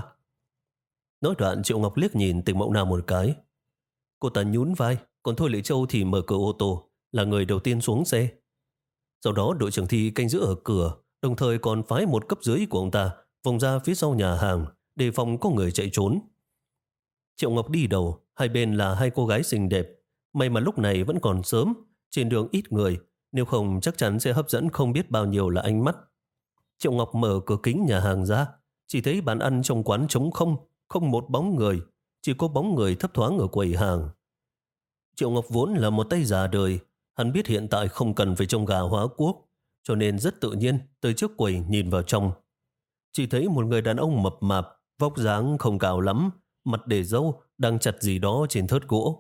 Nói đoạn Triệu Ngọc liếc nhìn Tịch Mộng Na một cái. Cô ta nhún vai, còn Thôi Lệ Châu thì mở cửa ô tô, là người đầu tiên xuống xe. Sau đó đội trưởng Thi canh giữ ở cửa, đồng thời còn phái một cấp dưới của ông ta vòng ra phía sau nhà hàng, đề phòng có người chạy trốn. Triệu Ngọc đi đầu, hai bên là hai cô gái xinh đẹp. May mà lúc này vẫn còn sớm, trên đường ít người, nếu không chắc chắn sẽ hấp dẫn không biết bao nhiêu là ánh mắt. Triệu Ngọc mở cửa kính nhà hàng ra, chỉ thấy bàn ăn trong quán trống không, không một bóng người, chỉ có bóng người thấp thoáng ở quầy hàng. Triệu Ngọc vốn là một tay già đời, hắn biết hiện tại không cần phải trông gà hóa quốc, cho nên rất tự nhiên tới trước quầy nhìn vào trong. Chỉ thấy một người đàn ông mập mạp, vóc dáng không cao lắm, mặt để râu, đang chặt gì đó trên thớt gỗ.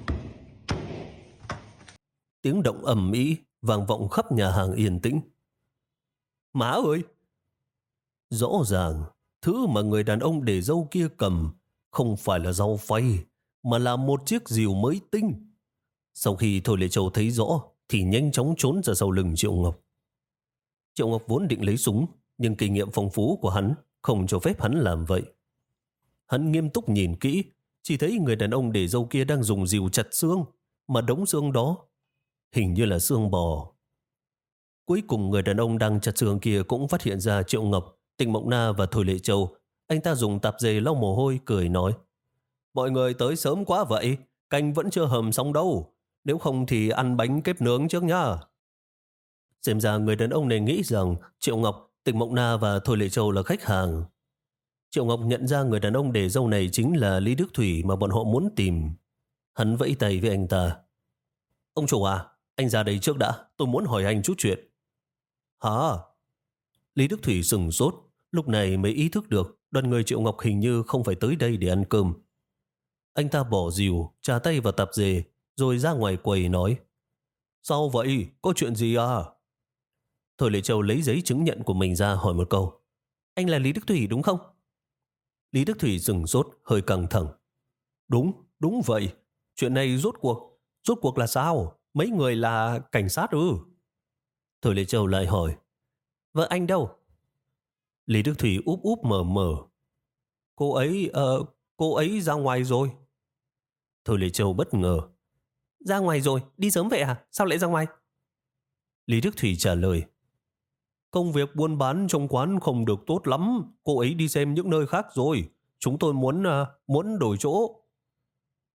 Tiếng động ầm ĩ vang vọng khắp nhà hàng yên tĩnh. Má ơi! Rõ ràng, thứ mà người đàn ông để râu kia cầm không phải là dao phay, mà là một chiếc rìu mới tinh. Sau khi Thôi Lệ Châu thấy rõ, thì nhanh chóng trốn ra sau lưng Triệu Ngọc. Triệu Ngọc vốn định lấy súng, nhưng kinh nghiệm phong phú của hắn không cho phép hắn làm vậy. Hắn nghiêm túc nhìn kỹ, chỉ thấy người đàn ông để râu kia đang dùng rìu chặt xương, mà đống xương đó hình như là xương bò. Cuối cùng người đàn ông đang chặt xương kia cũng phát hiện ra Triệu Ngọc, Tịch Mộng Na và Thôi Lệ Châu. Anh ta dùng tạp dề lau mồ hôi cười nói, mọi người tới sớm quá vậy, canh vẫn chưa hầm xong đâu, nếu không thì ăn bánh kếp nướng trước nhá. Xem ra người đàn ông này nghĩ rằng Triệu Ngọc, Tịch Mộng Na và Thôi Lệ Châu là khách hàng. Triệu Ngọc nhận ra người đàn ông để râu này chính là Lý Đức Thủy mà bọn họ muốn tìm. Hắn vẫy tay với anh ta. Ông chủ à, anh ra đây trước đã, tôi muốn hỏi anh chút chuyện. Hả? Lý Đức Thủy sừng sốt, lúc này mới ý thức được đoàn người Triệu Ngọc hình như không phải tới đây để ăn cơm. Anh ta bỏ rìu, trà tay vào tạp dề, rồi ra ngoài quầy nói, sao vậy? Có chuyện gì à? Thôi Lệ Châu lấy giấy chứng nhận của mình ra hỏi một câu, anh là Lý Đức Thủy đúng không? Lý Đức Thủy sừng sốt, hơi căng thẳng. Đúng, đúng vậy. Chuyện này rốt cuộc, rốt cuộc là sao? Mấy người là cảnh sát ư? Thôi Lệ Châu lại hỏi, vợ anh đâu? Lý Đức Thủy úp úp mở mở. Cô ấy, uh, cô ấy ra ngoài rồi. Thôi Lệ Châu bất ngờ. Ra ngoài rồi, đi sớm vậy à? Sao lại ra ngoài? Lý Đức Thủy trả lời, công việc buôn bán trong quán không được tốt lắm, cô ấy đi xem những nơi khác rồi. Chúng tôi muốn uh, muốn đổi chỗ.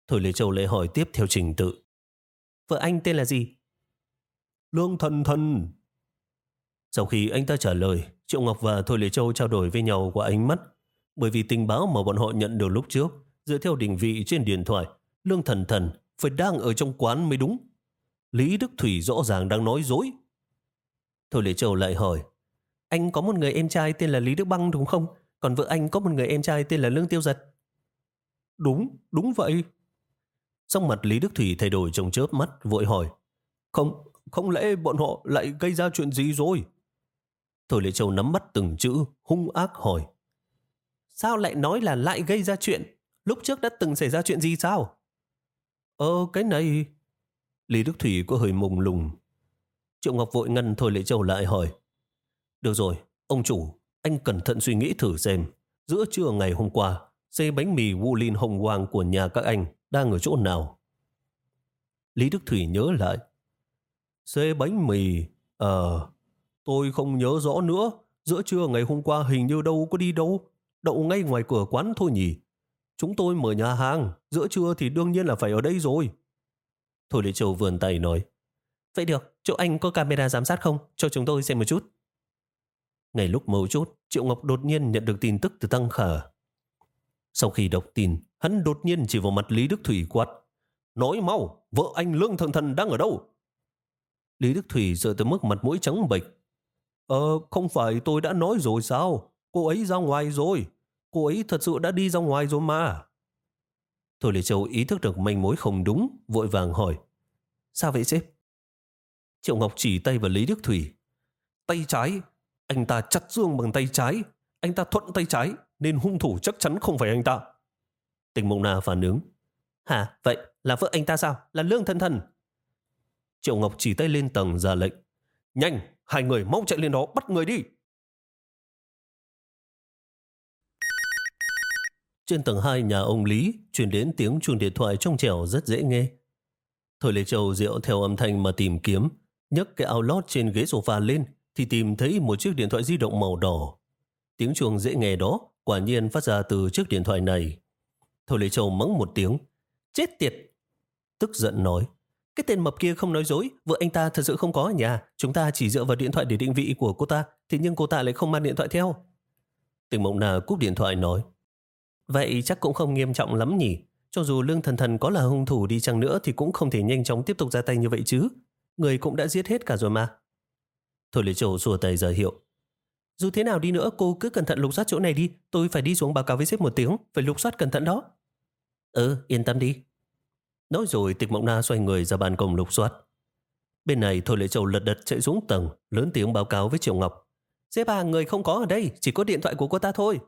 Thôi Lê Châu lại hỏi tiếp theo trình tự. Vợ anh tên là gì? Lương Thần Thần. Sau khi anh ta trả lời, Triệu Ngọc và Thôi Lê Châu trao đổi với nhau qua ánh mắt. Bởi vì tình báo mà bọn họ nhận được lúc trước, dựa theo định vị trên điện thoại, Lương Thần Thần phải đang ở trong quán mới đúng. Lý Đức Thủy rõ ràng đang nói dối. Thôi Lê Châu lại hỏi, anh có một người em trai tên là Lý Đức Băng đúng không? Còn vợ anh có một người em trai tên là Lương Tiêu Giật. Đúng, đúng vậy. Sắc mặt Lý Đức Thủy thay đổi trong chớp mắt, vội hỏi, Không, không lẽ bọn họ lại gây ra chuyện gì rồi? Thôi Lê Châu nắm bắt từng chữ, hung ác hỏi, sao lại nói là lại gây ra chuyện? Lúc trước đã từng xảy ra chuyện gì sao? Ờ, cái này... Lý Đức Thủy có hơi mông lung. Triệu Ngọc vội ngăn Thôi Lê Châu lại hỏi, được rồi, ông chủ, anh cẩn thận suy nghĩ thử xem, giữa trưa ngày hôm qua, xe bánh mì Wu Lin Hồng Quang của nhà các anh đang ở chỗ nào? Lý Đức Thủy nhớ lại. Xe bánh mì... Ờ, tôi không nhớ rõ nữa. Giữa trưa ngày hôm qua hình như đâu có đi đâu. Đậu ngay ngoài cửa quán thôi nhỉ. Chúng tôi mở nhà hàng, giữa trưa thì đương nhiên là phải ở đây rồi. Thôi Lê Châu vườn tay nói, vậy được, chỗ anh có camera giám sát không? Cho chúng tôi xem một chút. Ngay lúc mấu chốt, Triệu Ngọc đột nhiên nhận được tin tức từ Tăng Khả. Sau khi đọc tin, hắn đột nhiên chỉ vào mặt Lý Đức Thủy quát, nói mau, vợ anh Lương Thần Thần đang ở đâu? Lý Đức Thủy sợ tới mức mặt mũi trắng bệch. Ờ, không phải tôi đã nói rồi sao? Cô ấy ra ngoài rồi. Cô ấy thật sự đã đi ra ngoài rồi mà. Thôi Lê Châu ý thức được manh mối không đúng, vội vàng hỏi, sao vậy sếp? Triệu Ngọc chỉ tay vào Lý Đức Thủy. Tay trái, anh ta chặt Dương bằng tay trái. Anh ta thuận tay trái, nên hung thủ chắc chắn không phải anh ta. Tình Mộng Na phản ứng. Hả, vậy là vợ anh ta sao? Là Lương Thần Thần? Triệu Ngọc chỉ tay lên tầng ra lệnh. Nhanh, hai người mau chạy lên đó bắt người đi. Trên tầng hai nhà ông Lý truyền đến tiếng chuông điện thoại trong trẻo rất dễ nghe. Thôi Lê Châu dịu theo âm thanh mà tìm kiếm, nhấc cái áo lót trên ghế sofa lên thì tìm thấy một chiếc điện thoại di động màu đỏ. Tiếng chuông dễ nghe đó quả nhiên phát ra từ chiếc điện thoại này. Thôi Lê Châu mắng một tiếng, chết tiệt, tức giận nói, cái tên mập kia không nói dối, vợ anh ta thật sự không có ở nhà, chúng ta chỉ dựa vào điện thoại để định vị của cô ta, thế nhưng cô ta lại không mang điện thoại theo. Tình Mộng Na cúp điện thoại nói, vậy chắc cũng không nghiêm trọng lắm nhỉ, cho dù Lương Thần Thần có là hung thủ đi chăng nữa thì cũng không thể nhanh chóng tiếp tục ra tay như vậy chứ, người cũng đã giết hết cả rồi mà. Thôi Lê Châu xua tay ra hiệu, dù thế nào đi nữa cô cứ cẩn thận lục soát chỗ này đi, tôi phải đi xuống báo cáo với sếp một tiếng, phải lục soát cẩn thận đó. Ừ, yên tâm đi. Nói rồi Tịch Mộng Na xoay người ra ban công lục soát. Bên này Thôi Lê Châu lật đật chạy xuống tầng, lớn tiếng báo cáo với Triệu Ngọc. Sếp à, người không có ở đây, chỉ có điện thoại của cô ta thôi.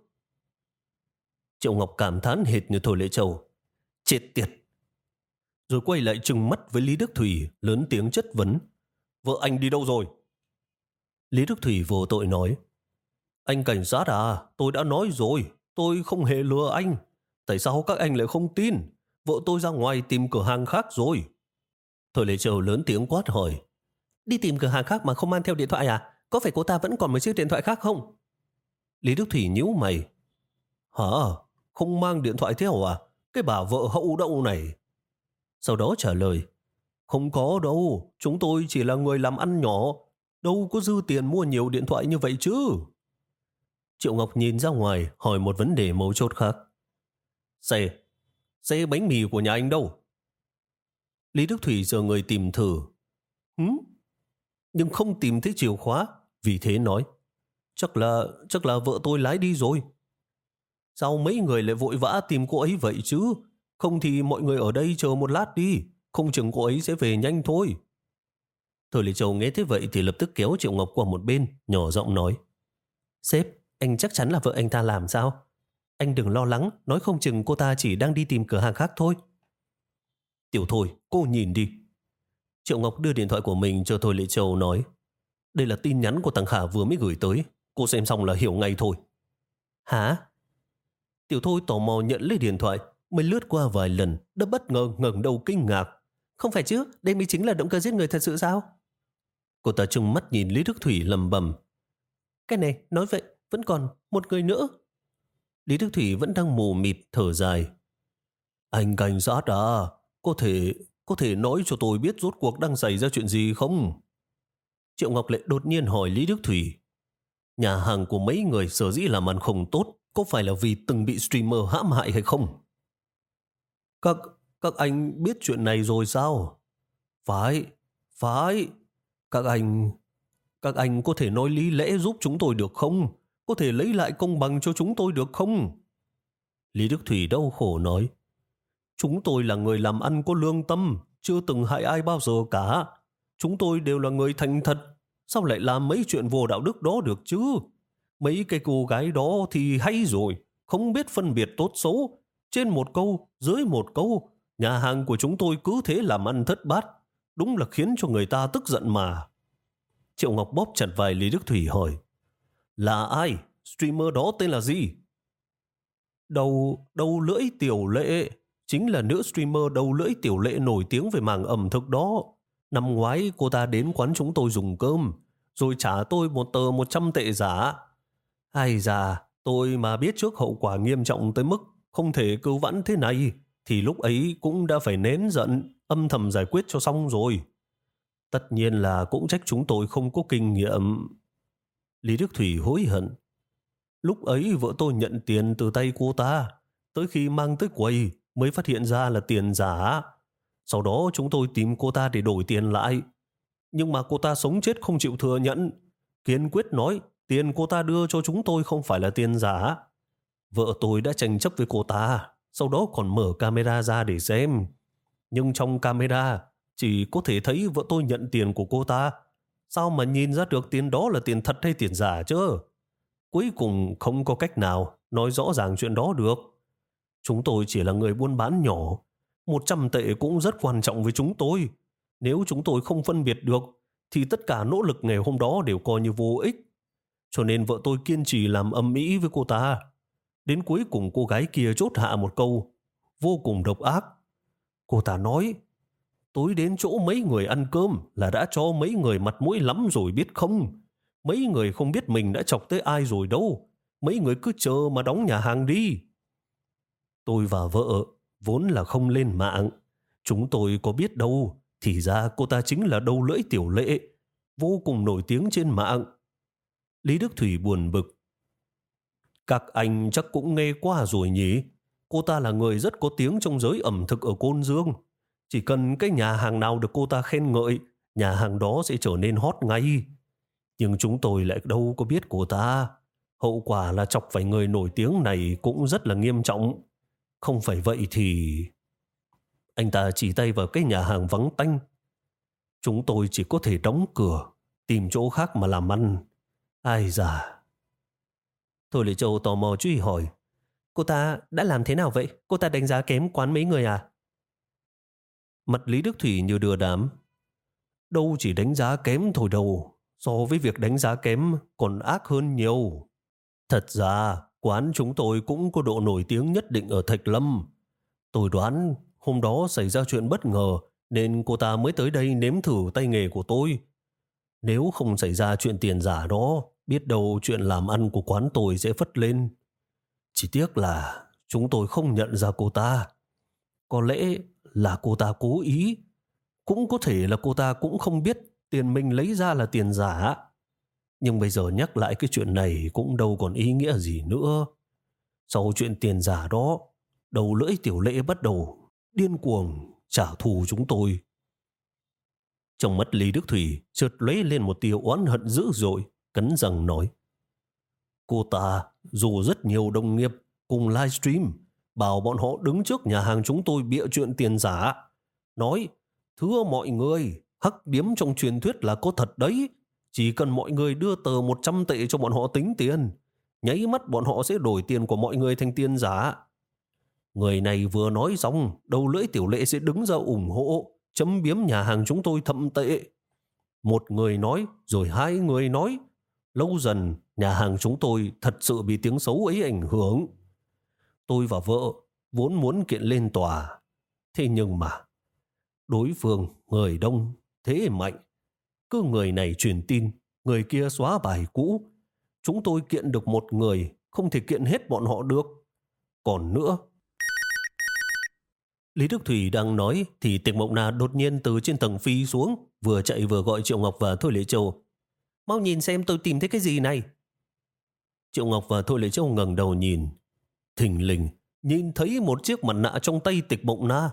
Triệu Ngọc cảm thán hệt như Thôi Lê Châu. Chết tiệt. Rồi quay lại trừng mắt với Lý Đức Thủy, lớn tiếng chất vấn. Vợ anh đi đâu rồi? Lý Đức Thủy vô tội nói. Anh cảnh sát à, tôi đã nói rồi, tôi không hề lừa anh. Tại sao các anh lại không tin? Vợ tôi ra ngoài tìm cửa hàng khác rồi. Thôi Lê Châu lớn tiếng quát hỏi. Đi tìm cửa hàng khác mà không mang theo điện thoại à? Có phải cô ta vẫn còn một chiếc điện thoại khác không? Lý Đức Thủy nhíu mày. Hả? Không mang điện thoại theo à? Cái bà vợ hậu đậu này. Sau đó trả lời. Không có đâu, chúng tôi chỉ là người làm ăn nhỏ. Đâu có dư tiền mua nhiều điện thoại như vậy chứ. Triệu Ngọc nhìn ra ngoài hỏi một vấn đề mấu chốt khác. Xe, xe bánh mì của nhà anh đâu? Lý Đức Thủy giờ người tìm thử. Hứ? Nhưng không tìm thấy chìa khóa, vì thế nói. Chắc là, chắc là vợ tôi lái đi rồi. Sao mấy người lại vội vã tìm cô ấy vậy chứ? Không thì mọi người ở đây chờ một lát đi, không chừng cô ấy sẽ về nhanh thôi. Thôi Lê Châu nghe thế vậy thì lập tức kéo Triệu Ngọc qua một bên, nhỏ giọng nói. Sếp, anh chắc chắn là vợ anh ta làm sao? Anh đừng lo lắng, nói không chừng cô ta chỉ đang đi tìm cửa hàng khác thôi. Tiểu Thôi, cô nhìn đi. Triệu Ngọc đưa điện thoại của mình cho Thôi Lê Châu nói. Đây là tin nhắn của thằng Khả vừa mới gửi tới, cô xem xong là hiểu ngay thôi. Hả? Tiểu Thôi tò mò nhận lấy điện thoại, mới lướt qua vài lần, đã bất ngờ ngẩng đầu kinh ngạc. Không phải chứ, đây mới chính là động cơ giết người thật sự sao? Cô ta trừng mắt nhìn Lý Đức Thủy lầm bầm. Cái này, nói vậy, vẫn còn một người nữa. Lý Đức Thủy vẫn đang mù mịt thở dài. Anh cảnh sát à, có thể có thể nói cho tôi biết rốt cuộc đang xảy ra chuyện gì không? Triệu Ngọc Lệ đột nhiên hỏi Lý Đức Thủy. Nhà hàng của mấy người sở dĩ làm ăn không tốt, có phải là vì từng bị streamer hãm hại hay không? Các các anh biết chuyện này rồi sao? Phải, phải. Các anh các anh có thể nói lý lẽ giúp chúng tôi được không? Có thể lấy lại công bằng cho chúng tôi được không? Lý Đức Thủy đau khổ nói. Chúng tôi là người làm ăn có lương tâm, chưa từng hại ai bao giờ cả. Chúng tôi đều là người thành thật. Sao lại làm mấy chuyện vô đạo đức đó được chứ? Mấy cái cô gái đó thì hay rồi, không biết phân biệt tốt xấu. Trên một câu, dưới một câu, nhà hàng của chúng tôi cứ thế làm ăn thất bát. Đúng là khiến cho người ta tức giận mà. Triệu Ngọc bóp chặt vai Lý Đức Thủy hỏi. Là ai? Streamer đó tên là gì? Đầu, đầu lưỡi Tiểu Lệ. Chính là nữ streamer đầu lưỡi Tiểu Lệ nổi tiếng về mảng ẩm thực đó. Năm ngoái cô ta đến quán chúng tôi dùng cơm, rồi trả tôi một tờ một trăm tệ giả. Ai da, tôi mà biết trước hậu quả nghiêm trọng tới mức không thể cứu vãn thế này, thì lúc ấy cũng đã phải nén giận, âm thầm giải quyết cho xong rồi. Tất nhiên là cũng trách chúng tôi không có kinh nghiệm. Lý Đức Thủy hối hận. Lúc ấy vợ tôi nhận tiền từ tay cô ta, tới khi mang tới quầy mới phát hiện ra là tiền giả. Sau đó chúng tôi tìm cô ta để đổi tiền lại. Nhưng mà cô ta sống chết không chịu thừa nhận. Kiên quyết nói tiền cô ta đưa cho chúng tôi không phải là tiền giả. Vợ tôi đã tranh chấp với cô ta, sau đó còn mở camera ra để xem. Nhưng trong camera chỉ có thể thấy vợ tôi nhận tiền của cô ta. Sao mà nhìn ra được tiền đó là tiền thật hay tiền giả chứ? Cuối cùng không có cách nào nói rõ ràng chuyện đó được. Chúng tôi chỉ là người buôn bán nhỏ. Một trăm tệ cũng rất quan trọng với chúng tôi. Nếu chúng tôi không phân biệt được, thì tất cả nỗ lực ngày hôm đó đều coi như vô ích. Cho nên vợ tôi kiên trì làm âm ĩ với cô ta. Đến cuối cùng cô gái kia chốt hạ một câu vô cùng độc ác. Cô ta nói, tối đến chỗ mấy người ăn cơm là đã cho mấy người mặt mũi lắm rồi biết không? Mấy người không biết mình đã chọc tới ai rồi đâu. Mấy người cứ chờ mà đóng nhà hàng đi. Tôi và vợ vốn là không lên mạng. Chúng tôi có biết đâu. Thì ra cô ta chính là đầu lưỡi Tiểu Lệ, vô cùng nổi tiếng trên mạng. Lý Đức Thủy buồn bực. Các anh chắc cũng nghe qua rồi nhỉ? Cô ta là người rất có tiếng trong giới ẩm thực ở Côn Dương. Chỉ cần cái nhà hàng nào được cô ta khen ngợi, nhà hàng đó sẽ trở nên hot ngay. Nhưng chúng tôi lại đâu có biết cô ta. Hậu quả là chọc phải người nổi tiếng này cũng rất là nghiêm trọng. Không phải vậy thì... Anh ta chỉ tay vào cái nhà hàng vắng tanh. Chúng tôi chỉ có thể đóng cửa, tìm chỗ khác mà làm ăn. Ai da. Thôi Lệ Châu tò mò truy hỏi. Cô ta đã làm thế nào vậy? Cô ta đánh giá kém quán mấy người à? Mặt Lý Đức Thủy như đưa đám. Đâu chỉ đánh giá kém thôi đâu. So với việc đánh giá kém còn ác hơn nhiều. Thật ra, quán chúng tôi cũng có độ nổi tiếng nhất định ở Thạch Lâm. Tôi đoán hôm đó xảy ra chuyện bất ngờ nên cô ta mới tới đây nếm thử tay nghề của tôi. Nếu không xảy ra chuyện tiền giả đó, biết đâu chuyện làm ăn của quán tôi sẽ phất lên. Chỉ tiếc là chúng tôi không nhận ra cô ta. Có lẽ là cô ta cố ý. Cũng có thể là cô ta cũng không biết tiền mình lấy ra là tiền giả. Nhưng bây giờ nhắc lại cái chuyện này cũng đâu còn ý nghĩa gì nữa. Sau chuyện tiền giả đó, đầu lưỡi Tiểu Lệ bắt đầu điên cuồng trả thù chúng tôi. Trong mắt Lý Đức Thủy chợt lóe lên một tia oán hận dữ dội, cắn răng nói. Cô ta dù rất nhiều đồng nghiệp cùng livestream, bảo bọn họ đứng trước nhà hàng chúng tôi bịa chuyện tiền giả. Nói, thưa mọi người, hắc điếm trong truyền thuyết là có thật đấy. Chỉ cần mọi người đưa tờ một trăm tệ cho bọn họ tính tiền, nháy mắt bọn họ sẽ đổi tiền của mọi người thành tiền giả. Người này vừa nói xong, đầu lưỡi Tiểu Lệ sẽ đứng ra ủng hộ, châm biếm nhà hàng chúng tôi thậm tệ. Một người nói, rồi hai người nói. Lâu dần, nhà hàng chúng tôi thật sự bị tiếng xấu ấy ảnh hưởng. Tôi và vợ vốn muốn kiện lên tòa. Thế nhưng mà, đối phương người đông, thế mạnh. Cứ người này truyền tin, người kia xóa bài cũ. Chúng tôi kiện được một người, không thể kiện hết bọn họ được. Còn nữa... Lý Đức Thủy đang nói thì Tịch Mộng Na đột nhiên từ trên tầng phi xuống, vừa chạy vừa gọi Triệu Ngọc và Thôi Lệ Châu. Mau nhìn xem tôi tìm thấy cái gì này. Triệu Ngọc và Thôi Lệ Châu ngẩng đầu nhìn. Thình lình, nhìn thấy một chiếc mặt nạ trong tay Tịch Mộng Na.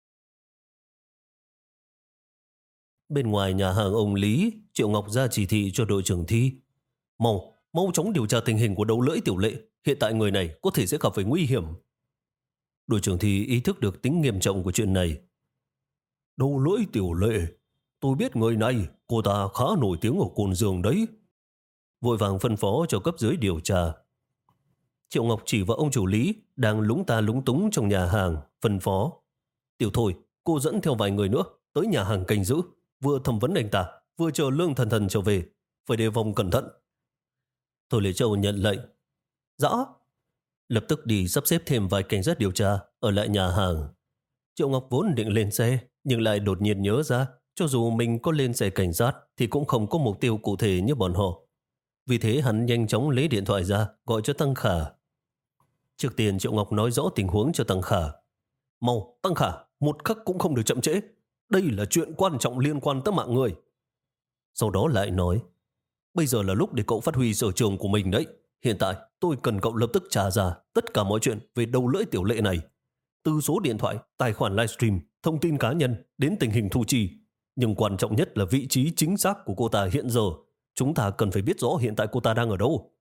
Bên ngoài nhà hàng ông Lý, Triệu Ngọc ra chỉ thị cho đội trưởng thi. Mau, mau chóng điều tra tình hình của Đấu Lưỡi Tiểu Lệ. Hiện tại người này có thể sẽ gặp phải nguy hiểm. Đội trưởng thi ý thức được tính nghiêm trọng của chuyện này. Đấu Lưỡi Tiểu Lệ, tôi biết người này, cô ta khá nổi tiếng ở Cồn Dương đấy. Vội vàng phân phó cho cấp dưới điều tra. Triệu Ngọc chỉ vào ông chủ Lý đang lúng ta lúng túng trong nhà hàng, phân phó. Tiểu Thôi, cô dẫn theo vài người nữa tới nhà hàng canh giữ, vừa thẩm vấn anh ta, vừa chờ Lương Thần Thần trở về, phải đề phòng cẩn thận. Thôi Lệ Châu nhận lệnh. Rõ. Lập tức đi sắp xếp thêm vài cảnh sát điều tra ở lại nhà hàng. Triệu Ngọc vốn định lên xe, nhưng lại đột nhiên nhớ ra, cho dù mình có lên xe cảnh sát thì cũng không có mục tiêu cụ thể như bọn họ. Vì thế hắn nhanh chóng lấy điện thoại ra, gọi cho Tăng Khả. Trước tiên Triệu Ngọc nói rõ tình huống cho Tăng Khả. Mau, Tăng Khả, một khắc cũng không được chậm trễ. Đây là chuyện quan trọng liên quan tới mạng người. Sau đó lại nói, bây giờ là lúc để cậu phát huy sở trường của mình đấy. Hiện tại tôi cần cậu lập tức trả ra tất cả mọi chuyện về Đấu Lưỡi Tiểu Lệ này. Từ số điện thoại, tài khoản livestream, thông tin cá nhân đến tình hình thu chi. Nhưng quan trọng nhất là vị trí chính xác của cô ta hiện giờ. Chúng ta cần phải biết rõ hiện tại cô ta đang ở đâu.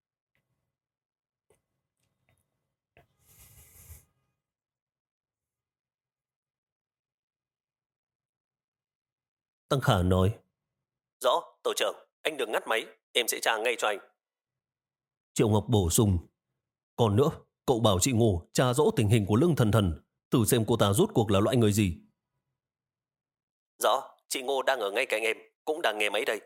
Tăng Khả nói. Rõ, tổ trưởng, anh đừng ngắt máy, em sẽ tra ngay cho anh. Triệu Ngọc bổ sung. Còn nữa, cậu bảo chị Ngô tra rõ tình hình của Lương Thần Thần, thử xem cô ta rốt cuộc là loại người gì. Rõ, chị Ngô đang ở ngay cạnh em, cũng đang nghe máy đây.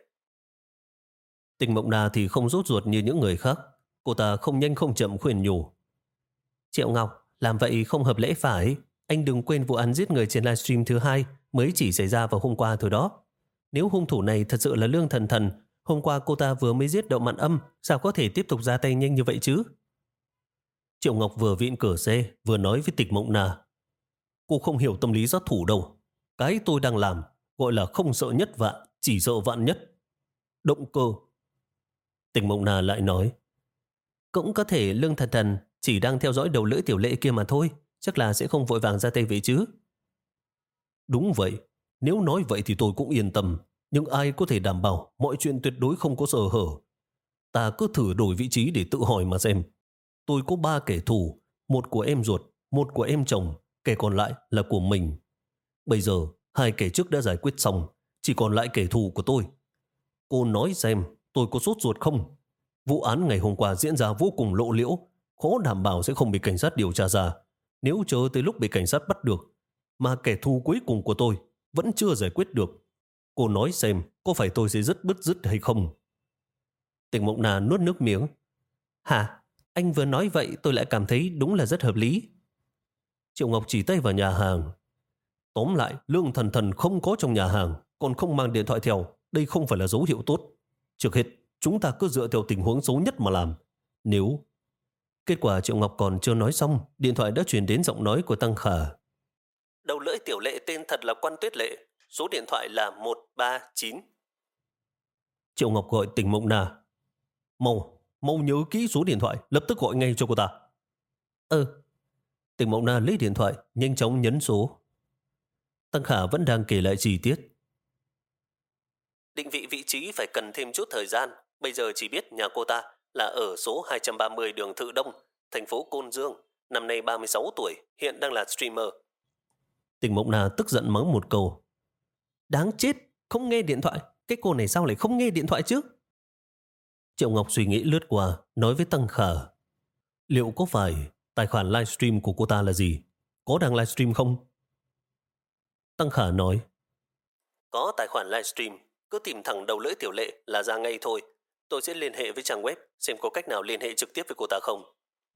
Tịch Mộng Na thì không rốt ruột như những người khác. Cô ta không nhanh không chậm khuyên nhủ. Triệu Ngọc, làm vậy không hợp lẽ phải. Anh đừng quên vụ án giết người trên livestream thứ hai mới chỉ xảy ra vào hôm qua thôi đó. Nếu hung thủ này thật sự là Lương Thần Thần, hôm qua cô ta vừa mới giết Đậu Mạn Âm, sao có thể tiếp tục ra tay nhanh như vậy chứ? Triệu Ngọc vừa vịn cửa xe, vừa nói với Tịch Mộng Na. Cô không hiểu tâm lý sát thủ đâu. Cái tôi đang làm gọi là không sợ nhất vạn, chỉ sợ vạn nhất. Động cơ. Tịch Mộng Na lại nói. Cũng có thể Lương Thần Thần chỉ đang theo dõi Đầu Lưỡi Tiểu Lệ kia mà thôi, chắc là sẽ không vội vàng ra tay vậy chứ. Đúng vậy, nếu nói vậy thì tôi cũng yên tâm, nhưng ai có thể đảm bảo mọi chuyện tuyệt đối không có sơ hở. Ta cứ thử đổi vị trí để tự hỏi mà xem. Tôi có ba kẻ thù, một của em ruột, một của em chồng, kẻ còn lại là của mình. Bây giờ, hai kẻ trước đã giải quyết xong, chỉ còn lại kẻ thù của tôi. Cô nói xem, tôi có sốt ruột không? Vụ án ngày hôm qua diễn ra vô cùng lộ liễu, khó đảm bảo sẽ không bị cảnh sát điều tra ra. Nếu chờ tới lúc bị cảnh sát bắt được, mà kẻ thù cuối cùng của tôi vẫn chưa giải quyết được, cô nói xem có phải tôi sẽ rất bứt rứt hay không? Tịch Mộng Na nuốt nước miếng. Hả? Anh vừa nói vậy tôi lại cảm thấy đúng là rất hợp lý. Triệu Ngọc chỉ tay vào nhà hàng. Tóm lại, Lương Thần Thần không có trong nhà hàng, còn không mang điện thoại theo. Đây không phải là dấu hiệu tốt. Trước hết, chúng ta cứ dựa theo tình huống xấu nhất mà làm. Nếu... Kết quả Triệu Ngọc còn chưa nói xong, điện thoại đã truyền đến giọng nói của Tăng Khả. Đầu Lưỡi Tiểu Lệ tên thật là Quan Tuyết Lệ, số điện thoại là một ba chín. Triệu Ngọc gọi Tịch Mộng Na. Mau, mau nhớ kỹ số điện thoại, lập tức gọi ngay cho cô ta. Ừ. Tịch Mộng Na lấy điện thoại, nhanh chóng nhấn số. Tăng Khả vẫn đang kể lại chi tiết. Định vị vị trí phải cần thêm chút thời gian. Bây giờ chỉ biết nhà cô ta là ở số hai trăm ba mươi đường Thự Đông, thành phố Côn Dương. Năm nay ba mươi sáu tuổi, hiện đang là streamer. Tịch Mộng Na tức giận mắng một câu. Đáng chết, không nghe điện thoại. Cái cô này sao lại không nghe điện thoại chứ? Triệu Ngọc suy nghĩ lướt qua, nói với Tăng Khả. Liệu có phải tài khoản livestream của cô ta là gì? Có đang livestream không? Tăng Khả nói. Có tài khoản livestream, cứ tìm thẳng Đầu Lưỡi Tiểu Lệ là ra ngay thôi. Tôi sẽ liên hệ với trang web xem có cách nào liên hệ trực tiếp với cô ta không.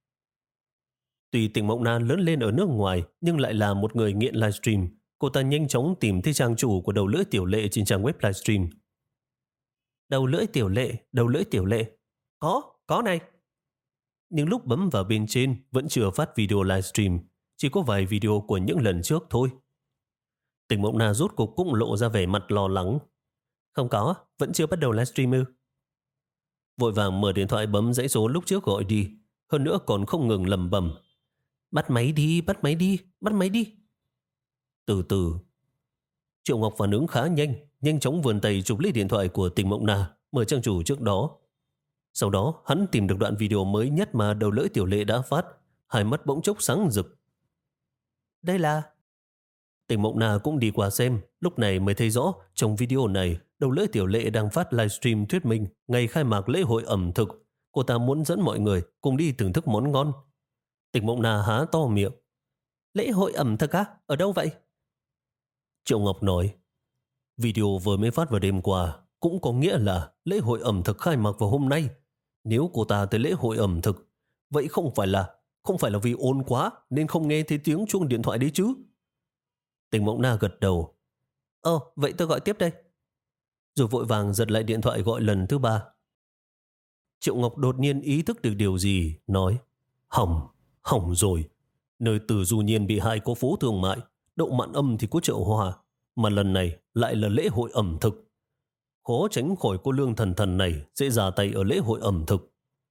Tuy Tịch Mộng Na lớn lên ở nước ngoài nhưng lại là một người nghiện livestream, cô ta nhanh chóng tìm thấy trang chủ của Đầu Lưỡi Tiểu Lệ trên trang web livestream. Đầu Lưỡi Tiểu Lệ, Đầu Lưỡi Tiểu Lệ. Có, có này. Nhưng lúc bấm vào bên trên vẫn chưa phát video livestream. chỉ có vài video của những lần trước thôi. Tỉnh Mộng Na rốt cuộc cũng lộ ra vẻ mặt lo lắng. Không có, vẫn chưa bắt đầu livestream ư? Vội vàng mở điện thoại bấm dãy số lúc trước gọi đi, hơn nữa còn không ngừng lầm bầm. Bắt máy đi, bắt máy đi, bắt máy đi. Từ từ. Triệu Ngọc phản ứng khá nhanh, nhanh chóng vươn tay chụp lấy điện thoại của Tỉnh Mộng Na, mở trang chủ trước đó. Sau đó, hắn tìm được đoạn video mới nhất mà Đầu Lưỡi Tiểu Lệ đã phát, hai mắt bỗng chốc sáng rực. Đây là... Tỉnh Mộng Na cũng đi qua xem, lúc này mới thấy rõ trong video này Đầu Lưỡi Tiểu Lệ đang phát livestream thuyết minh ngày khai mạc lễ hội ẩm thực. Cô ta muốn dẫn mọi người cùng đi thưởng thức món ngon. Tỉnh Mộng Na há to miệng. Lễ hội ẩm thực á? Ở đâu vậy? Triệu Ngọc nói, video vừa mới phát vào đêm qua, cũng có nghĩa là lễ hội ẩm thực khai mạc vào hôm nay. Nếu cô ta tới lễ hội ẩm thực, vậy không phải là không phải là vì ồn quá nên không nghe thấy tiếng chuông điện thoại đấy chứ? Tỉnh Mộng Na gật đầu. Ồ, vậy tôi gọi tiếp đây. Rồi vội vàng giật lại điện thoại gọi lần thứ ba. Triệu Ngọc đột nhiên ý thức được điều gì, nói, hỏng, hỏng rồi. Nơi Từ Du Nhiên bị hại có phố thương mại, Đậu Mạn Âm thì có chợ hoa, mà lần này lại là lễ hội ẩm thực. Khó tránh khỏi cô Lương Thần Thần này sẽ ra tay ở lễ hội ẩm thực.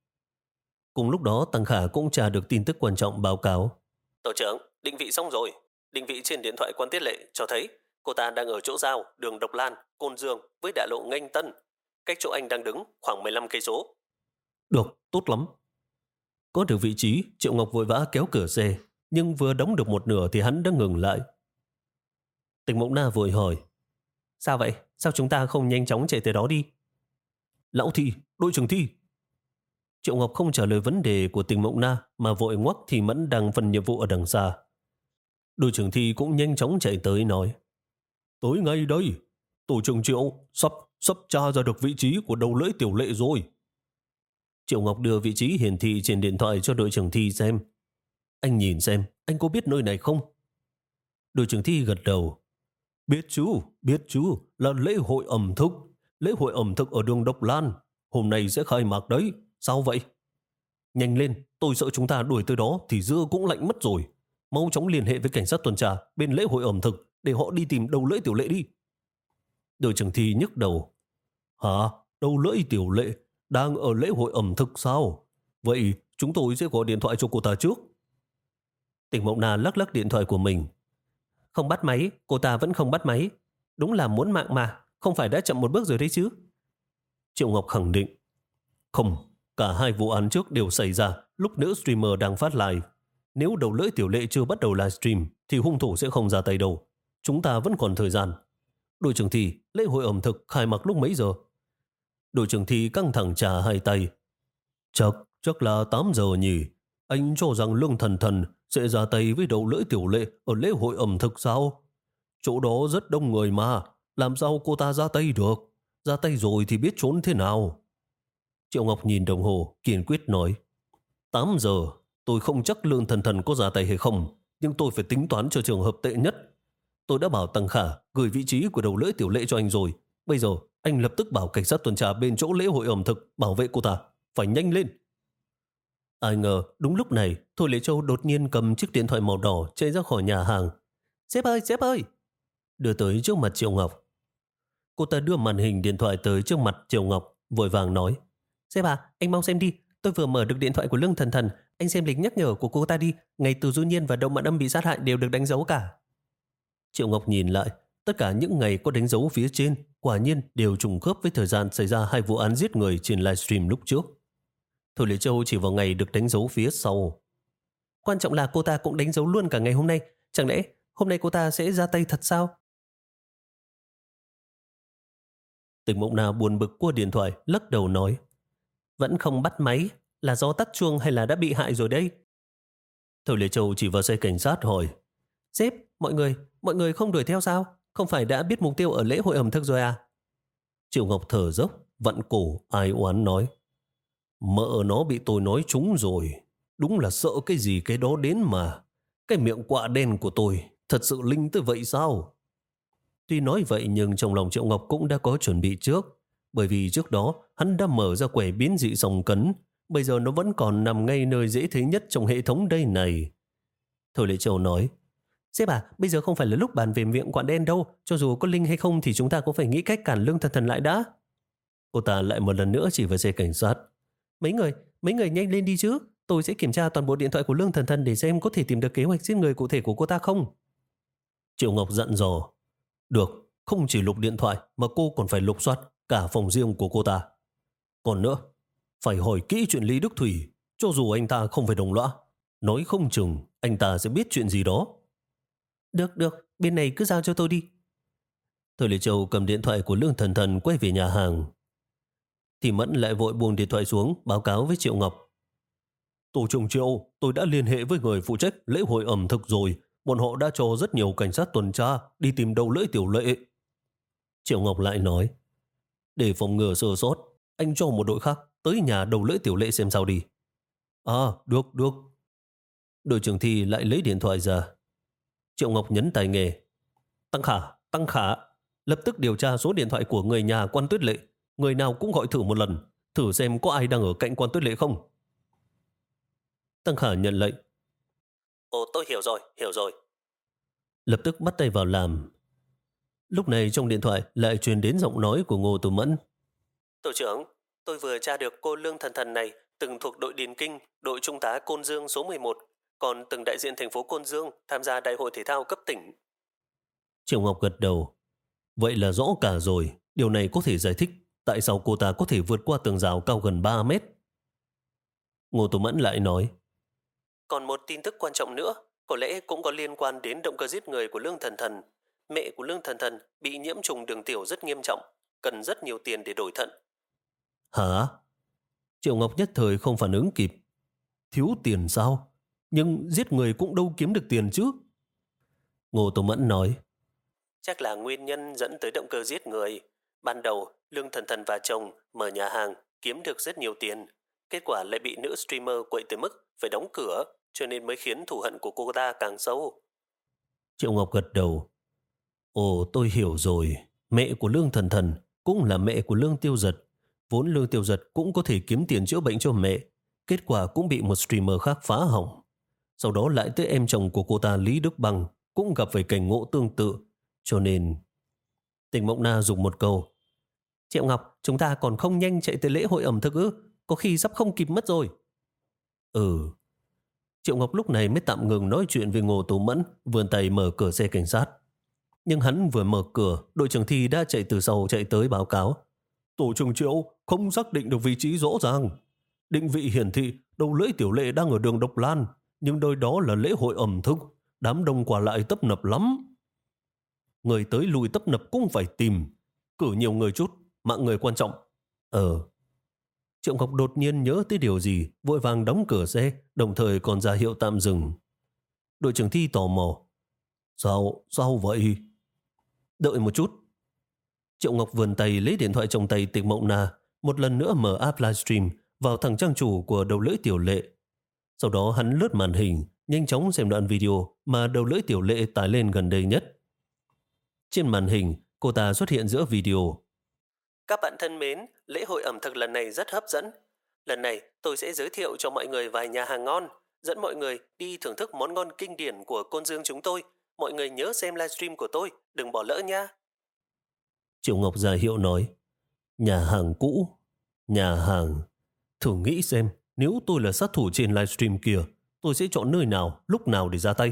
Cùng lúc đó Tăng Khả cũng tra được tin tức quan trọng báo cáo. Tổ trưởng, định vị xong rồi. Định vị trên điện thoại Quan Tiết Lệ cho thấy cô ta đang ở chỗ giao đường Độc Lan, Côn Dương với đại lộ Nghênh Tân, cách chỗ anh đang đứng khoảng mười lăm cây số. Được, tốt lắm. Có được vị trí, Triệu Ngọc vội vã kéo cửa xe, nhưng vừa đóng được một nửa thì hắn đã ngừng lại. Tỉnh Mộng Na vội hỏi, sao vậy? Sao chúng ta không nhanh chóng chạy tới đó đi? Lão Thi, đội trưởng Thi. Triệu Ngọc không trả lời vấn đề của Tỉnh Mộng Na mà vội ngoắc Thi Mẫn đang phân nhiệm vụ ở đằng xa. Đội trưởng Thi cũng nhanh chóng chạy tới nói, tới ngay đây, tổ trưởng Triệu sắp sắp tra ra được vị trí của Đầu Lưỡi Tiểu Lệ rồi. Triệu Ngọc đưa vị trí hiển thị trên điện thoại cho đội trưởng Thi xem. Anh nhìn xem, anh có biết nơi này không? Đội trưởng Thi gật đầu. Biết chứ, biết chứ, là lễ hội ẩm thực. Lễ hội ẩm thực ở đường Độc Lan. Hôm nay sẽ khai mạc đấy. Sao vậy? Nhanh lên, tôi sợ chúng ta đuổi tới đó thì dưa cũng lạnh mất rồi. Mau chóng liên hệ với cảnh sát tuần tra bên lễ hội ẩm thực để họ đi tìm Đầu Lưỡi Tiểu Lệ đi. Đội trưởng Thi nhức đầu. Hả? Đầu Lưỡi Tiểu Lệ đang ở lễ hội ẩm thực sao? Vậy chúng tôi sẽ gọi điện thoại cho cô ta trước. Tỉnh Mộng Na lắc lắc điện thoại của mình. Không bắt máy, cô ta vẫn không bắt máy. Đúng là muốn mạng mà, không phải đã chậm một bước rồi đấy chứ? Triệu Ngọc khẳng định. Không, cả hai vụ án trước đều xảy ra lúc nữ streamer đang phát live. Nếu Đầu Lưỡi Tiểu Lệ chưa bắt đầu livestream thì hung thủ sẽ không ra tay đâu. Chúng ta vẫn còn thời gian. Đội trưởng Thi, lễ hội ẩm thực khai mạc lúc mấy giờ? Đội trưởng Thi căng thẳng trả hai tay. Chắc, chắc là tám giờ nhỉ. Anh cho rằng Lương Thần Thần sẽ ra tay với Đầu Lưỡi Tiểu Lệ ở lễ hội ẩm thực sao? Chỗ đó rất đông người mà, làm sao cô ta ra tay được? Ra tay rồi thì biết trốn thế nào? Triệu Ngọc nhìn đồng hồ, kiên quyết nói. tám giờ, tôi không chắc Lương Thần Thần có ra tay hay không, nhưng tôi phải tính toán cho trường hợp tệ nhất. Tôi đã bảo Tăng Khả gửi vị trí của Đầu Lưỡi Tiểu Lệ cho anh rồi. Bây giờ, anh lập tức bảo cảnh sát tuần tra bên chỗ lễ hội ẩm thực bảo vệ cô ta. Phải nhanh lên. Ai ngờ, đúng lúc này, Thôi Lệ Châu đột nhiên cầm chiếc điện thoại màu đỏ chạy ra khỏi nhà hàng. Sếp ơi, sếp ơi! Đưa tới trước mặt Triệu Ngọc. Cô ta đưa màn hình điện thoại tới trước mặt Triệu Ngọc, vội vàng nói. Sếp à, anh mau xem đi. Tôi vừa mở được điện thoại của Lương Thần Thần. Anh xem lịch nhắc nhở của cô ta đi. Ngày Từ Du Nhiên và Đậu Mạn Âm bị sát hại đều được đánh dấu cả. Triệu Ngọc nhìn lại. Tất cả những ngày có đánh dấu phía trên quả nhiên đều trùng khớp với thời gian xảy ra hai vụ án giết người trên livestream lúc trước. Thôi Lệ Châu chỉ vào ngày được đánh dấu phía sau. Quan trọng là cô ta cũng đánh dấu luôn cả ngày hôm nay. Chẳng lẽ hôm nay cô ta sẽ ra tay thật sao? Tỉnh Mộng Na buồn bực qua điện thoại, lắc đầu nói. Vẫn không bắt máy, là do tắt chuông hay là đã bị hại rồi đây? Thôi Lệ Châu chỉ vào xe cảnh sát hỏi. Sếp, mọi người, mọi người không đuổi theo sao? Không phải đã biết mục tiêu ở lễ hội ẩm thực rồi à? Triệu Ngọc thở dốc, vặn cổ, ai oán nói. Mợ nó bị tôi nói trúng rồi. Đúng là sợ cái gì cái đó đến mà. Cái miệng quạ đen của tôi thật sự linh tới vậy sao? Tuy nói vậy nhưng trong lòng Triệu Ngọc cũng đã có chuẩn bị trước. Bởi vì trước đó hắn đã mở ra quẻ biến dị sòng cấn. Bây giờ nó vẫn còn nằm ngay nơi dễ thấy nhất trong hệ thống đây này. Thôi Lệ Châu nói, sếp à, bây giờ không phải là lúc bàn về miệng quạ đen đâu. Cho dù có linh hay không thì chúng ta cũng phải nghĩ cách cản Lương Thần Thần lại đã. Cô ta lại một lần nữa chỉ vào xe cảnh sát. Mấy người, mấy người nhanh lên đi chứ. Tôi sẽ kiểm tra toàn bộ điện thoại của Lương Thần Thần để xem có thể tìm được kế hoạch giết người cụ thể của cô ta không. Triệu Ngọc dặn dò. Được, không chỉ lục điện thoại mà cô còn phải lục soát cả phòng riêng của cô ta. Còn nữa, phải hỏi kỹ chuyện Lý Đức Thủy. Cho dù anh ta không phải đồng lõa, nói không chừng anh ta sẽ biết chuyện gì đó. Được, được, bên này cứ giao cho tôi đi. Thôi Lệ Châu cầm điện thoại của Lương Thần Thần quay về nhà hàng. Thì Mẫn lại vội buông điện thoại xuống báo cáo với Triệu Ngọc. Tổ trưởng Triệu, tôi đã liên hệ với người phụ trách lễ hội ẩm thực rồi. Bọn họ đã cho rất nhiều cảnh sát tuần tra đi tìm đầu lưỡi Tiểu Lệ. Triệu Ngọc lại nói, để phòng ngừa sơ sót, anh cho một đội khác tới nhà đầu lưỡi Tiểu Lệ xem sao đi. À, được, được. Đội trưởng Thi lại lấy điện thoại ra. Triệu Ngọc nhấn tài nghề. Tăng Khả, Tăng Khả, lập tức điều tra số điện thoại của người nhà Quan Tuyết Lệ. Người nào cũng gọi thử một lần, thử xem có ai đang ở cạnh Quan Tuyết Lệ không. Tăng Khả nhận lệnh. Ồ, tôi hiểu rồi, hiểu rồi. Lập tức bắt tay vào làm. Lúc này trong điện thoại lại truyền đến giọng nói của Ngô Tú Mẫn. Tổ trưởng, tôi vừa tra được cô Lương Thần Thần này từng thuộc đội Điền Kinh, đội trung tá Côn Dương số mười một, còn từng đại diện thành phố Côn Dương tham gia đại hội thể thao cấp tỉnh. Triệu Ngọc gật đầu. Vậy là rõ cả rồi, điều này có thể giải thích tại sao cô ta có thể vượt qua tường rào cao gần ba mét. Ngô Tú Mẫn lại nói, còn một tin tức quan trọng nữa, có lẽ cũng có liên quan đến động cơ giết người của Lương Thần Thần. Mẹ của Lương Thần Thần bị nhiễm trùng đường tiểu rất nghiêm trọng, cần rất nhiều tiền để đổi thận. Hả? Triệu Ngọc nhất thời không phản ứng kịp. Thiếu tiền sao? Nhưng giết người cũng đâu kiếm được tiền chứ. Ngô Tú Mẫn nói, chắc là nguyên nhân dẫn tới động cơ giết người. Ban đầu, Lương Thần Thần và chồng mở nhà hàng kiếm được rất nhiều tiền. Kết quả lại bị nữ streamer quậy tới mức phải đóng cửa, cho nên mới khiến thù hận của cô ta càng sâu. Triệu Ngọc gật đầu. Ồ, tôi hiểu rồi. Mẹ của Lương Thần Thần cũng là mẹ của Lương Tiêu Giật. Vốn Lương Tiêu Giật cũng có thể kiếm tiền chữa bệnh cho mẹ. Kết quả cũng bị một streamer khác phá hỏng. Sau đó lại tới em chồng của cô ta Lý Đức Bằng cũng gặp phải cảnh ngộ tương tự. Cho nên... Tỉnh Mộng Na dùng một câu. Triệu Ngọc, chúng ta còn không nhanh chạy tới lễ hội ẩm thực ư? Có khi sắp không kịp mất rồi. Ừ. Triệu Ngọc lúc này mới tạm ngừng nói chuyện với Ngô Tú Mẫn, vươn tay mở cửa xe cảnh sát. Nhưng hắn vừa mở cửa, đội trưởng Thi đã chạy từ sau chạy tới báo cáo. Tổ trưởng Triệu không xác định được vị trí rõ ràng. Định vị hiển thị đầu lưỡi Tiểu Lệ đang ở đường Độc Lan, nhưng nơi đó là lễ hội ẩm thực, đám đông qua lại tấp nập lắm. Người tới lùi tấp nập cũng phải tìm, cử nhiều người chút, mạng người quan trọng. Ờ. Triệu Ngọc đột nhiên nhớ tới điều gì, vội vàng đóng cửa xe, đồng thời còn ra hiệu tạm dừng. Đội trưởng Thi tò mò. Sao, sao vậy? Đợi một chút. Triệu Ngọc vươn tay lấy điện thoại trong tay Tịch Mộng Na, một lần nữa mở app livestream vào thẳng trang chủ của đầu lưỡi Tiểu Lệ. Sau đó hắn lướt màn hình, nhanh chóng xem đoạn video mà đầu lưỡi Tiểu Lệ tải lên gần đây nhất. Trên màn hình, cô ta xuất hiện giữa video. Các bạn thân mến, lễ hội ẩm thực lần này rất hấp dẫn. Lần này tôi sẽ giới thiệu cho mọi người vài nhà hàng ngon, dẫn mọi người đi thưởng thức món ngon kinh điển của Côn Dương chúng tôi. Mọi người nhớ xem livestream của tôi, đừng bỏ lỡ nha. Triệu Ngọc ra hiệu nói, nhà hàng cũ, nhà hàng. Thử nghĩ xem, nếu tôi là sát thủ trên livestream kia, tôi sẽ chọn nơi nào, lúc nào để ra tay.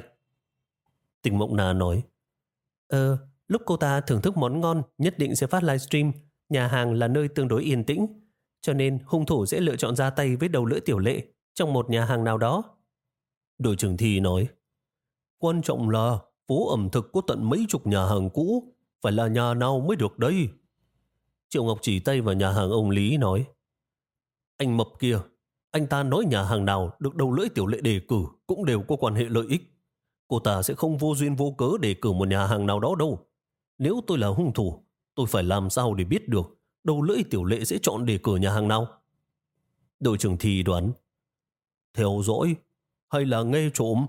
Tình Mộng Na nói, Ờ, lúc cô ta thưởng thức món ngon nhất định sẽ phát livestream. Nhà hàng là nơi tương đối yên tĩnh, cho nên hung thủ sẽ lựa chọn ra tay với đầu lưỡi Tiểu Lệ trong một nhà hàng nào đó. Đội trưởng Thi nói, quan trọng là phố ẩm thực có tận mấy chục nhà hàng cũ, phải là nhà nào mới được đây. Triệu Ngọc chỉ tay vào nhà hàng ông Lý nói, anh mập kia, anh ta nói nhà hàng nào được đầu lưỡi Tiểu Lệ đề cử cũng đều có quan hệ lợi ích. Cô ta sẽ không vô duyên vô cớ đề cử một nhà hàng nào đó đâu. Nếu tôi là hung thủ, tôi phải làm sao để biết được đầu lưỡi Tiểu Lệ sẽ chọn đề cử nhà hàng nào? Đội trưởng Thi đoán, theo dõi hay là nghe trộm?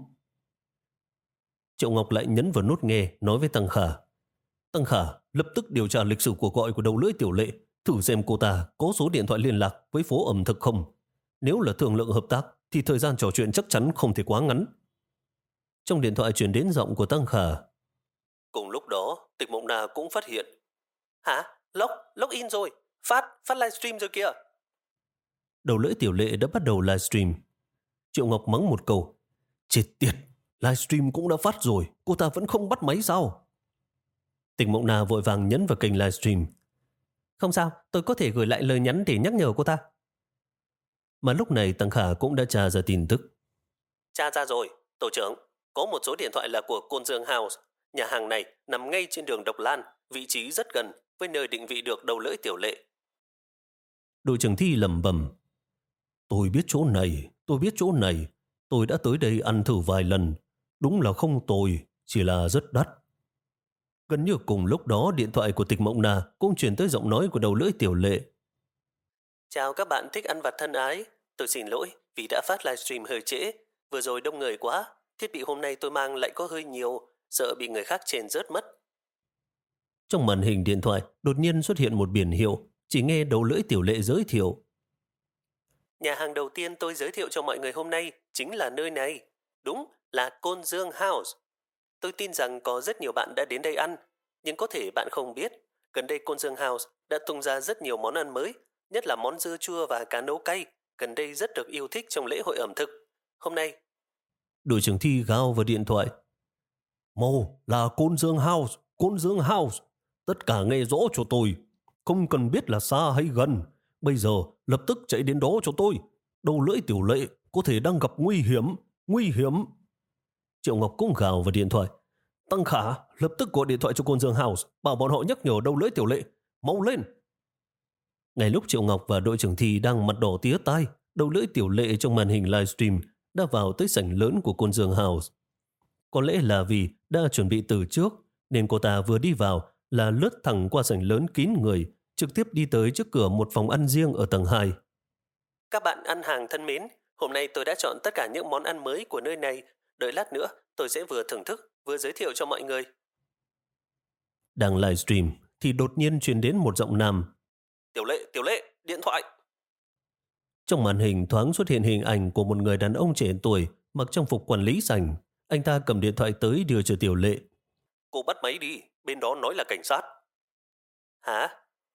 Triệu Ngọc lại nhấn vào nút nghe, nói với Tăng Khả. Tăng Khả lập tức điều tra lịch sử cuộc gọi của đầu lưỡi Tiểu Lệ, thử xem cô ta có số điện thoại liên lạc với phố ẩm thực không. Nếu là thương lượng hợp tác thì thời gian trò chuyện chắc chắn không thể quá ngắn. Trong điện thoại truyền đến giọng của Tăng Khả. Cùng lúc đó, Tịch Mộng Na cũng phát hiện. Hả? Log, log in rồi. Phát, phát livestream rồi kìa. Đầu lưỡi Tiểu Lệ đã bắt đầu livestream. Triệu Ngọc mắng một câu. Chết tiệt, livestream cũng đã phát rồi, cô ta vẫn không bắt máy sao? Tịch Mộng Na vội vàng nhấn vào kênh livestream. Không sao, tôi có thể gửi lại lời nhắn để nhắc nhở cô ta. Mà lúc này Tăng Khả cũng đã tra ra tin tức. Tra ra rồi, tổ trưởng. Có một số điện thoại là của Côn Dương House. Nhà hàng này nằm ngay trên đường Độc Lan, vị trí rất gần với nơi định vị được đầu lưỡi Tiểu Lệ. Đội trưởng Thi lẩm bẩm. Tôi biết chỗ này, tôi biết chỗ này. Tôi đã tới đây ăn thử vài lần. Đúng là không tồi, chỉ là rất đắt. Gần như cùng lúc đó, điện thoại của Tịch Mộng Na cũng truyền tới giọng nói của đầu lưỡi Tiểu Lệ. Chào các bạn thích ăn vặt thân ái. Tôi xin lỗi vì đã phát livestream hơi trễ. Vừa rồi đông người quá. Thiết bị hôm nay tôi mang lại có hơi nhiều, sợ bị người khác chèn rớt mất. Trong màn hình điện thoại đột nhiên xuất hiện một biển hiệu. Chỉ nghe đầu lưỡi Tiểu Lệ giới thiệu. Nhà hàng đầu tiên tôi giới thiệu cho mọi người hôm nay chính là nơi này. Đúng là Côn Dương House. Tôi tin rằng có rất nhiều bạn đã đến đây ăn, nhưng có thể bạn không biết, gần đây Côn Dương House đã tung ra rất nhiều món ăn mới, nhất là món dưa chua và cá nấu cay, gần đây rất được yêu thích trong lễ hội ẩm thực. Hôm nay, đội trưởng Thi gào vào điện thoại. Mau, là Côn Dương House, Côn Dương House. Tất cả nghe rõ cho tôi, không cần biết là xa hay gần. Bây giờ lập tức chạy đến đó cho tôi. Đầu lưỡi Tiểu Lệ có thể đang gặp nguy hiểm, nguy hiểm. Triệu Ngọc cũng gào vào điện thoại. Tăng Khả, lập tức gọi điện thoại cho Côn Dương House, bảo bọn họ nhắc nhở đầu lưỡi Tiểu Lệ. Mau lên! Ngay lúc Triệu Ngọc và đội trưởng Thi đang mặt đỏ tía tai, đầu lưỡi Tiểu Lệ trong màn hình livestream đã vào tới sảnh lớn của Côn Dương House. Có lẽ là vì đã chuẩn bị từ trước, nên cô ta vừa đi vào là lướt thẳng qua sảnh lớn kín người, trực tiếp đi tới trước cửa một phòng ăn riêng ở tầng hai. Các bạn ăn hàng thân mến, hôm nay tôi đã chọn tất cả những món ăn mới của nơi này. Đợi lát nữa, tôi sẽ vừa thưởng thức, vừa giới thiệu cho mọi người. Đang livestream thì đột nhiên truyền đến một giọng nam. Tiểu Lệ, Tiểu Lệ, điện thoại. Trong màn hình thoáng xuất hiện hình ảnh của một người đàn ông trẻ tuổi mặc trang phục quản lý sảnh. Anh ta cầm điện thoại tới đưa cho Tiểu Lệ. Cô bắt máy đi, bên đó nói là cảnh sát. Hả?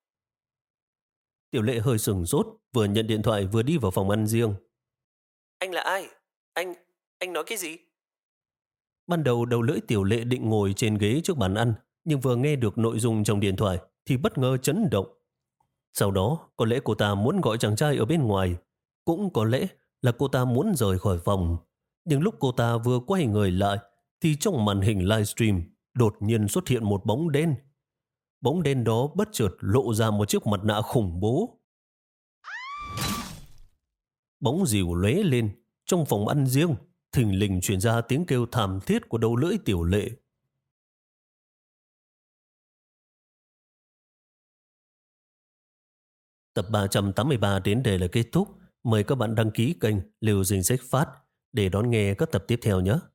Tiểu Lệ hơi sửng sốt, vừa nhận điện thoại vừa đi vào phòng ăn riêng. Anh là ai? Anh, anh nói cái gì? Ban đầu đầu lưỡi Tiểu Lệ định ngồi trên ghế trước bàn ăn, nhưng vừa nghe được nội dung trong điện thoại thì bất ngờ chấn động. Sau đó, có lẽ cô ta muốn gọi chàng trai ở bên ngoài, cũng có lẽ là cô ta muốn rời khỏi phòng. Nhưng lúc cô ta vừa quay người lại, thì trong màn hình livestream đột nhiên xuất hiện một bóng đen. Bóng đen đó bất chợt lộ ra một chiếc mặt nạ khủng bố. Bóng dìu lóe lên, trong phòng ăn riêng, thình lình truyền ra tiếng kêu thảm thiết của đầu lưỡi Tiểu Lệ. Tập ba trăm tám mươi ba đến đây là kết thúc. Mời các bạn đăng ký kênh Liều Dinh Sách Phát để đón nghe các tập tiếp theo nhé.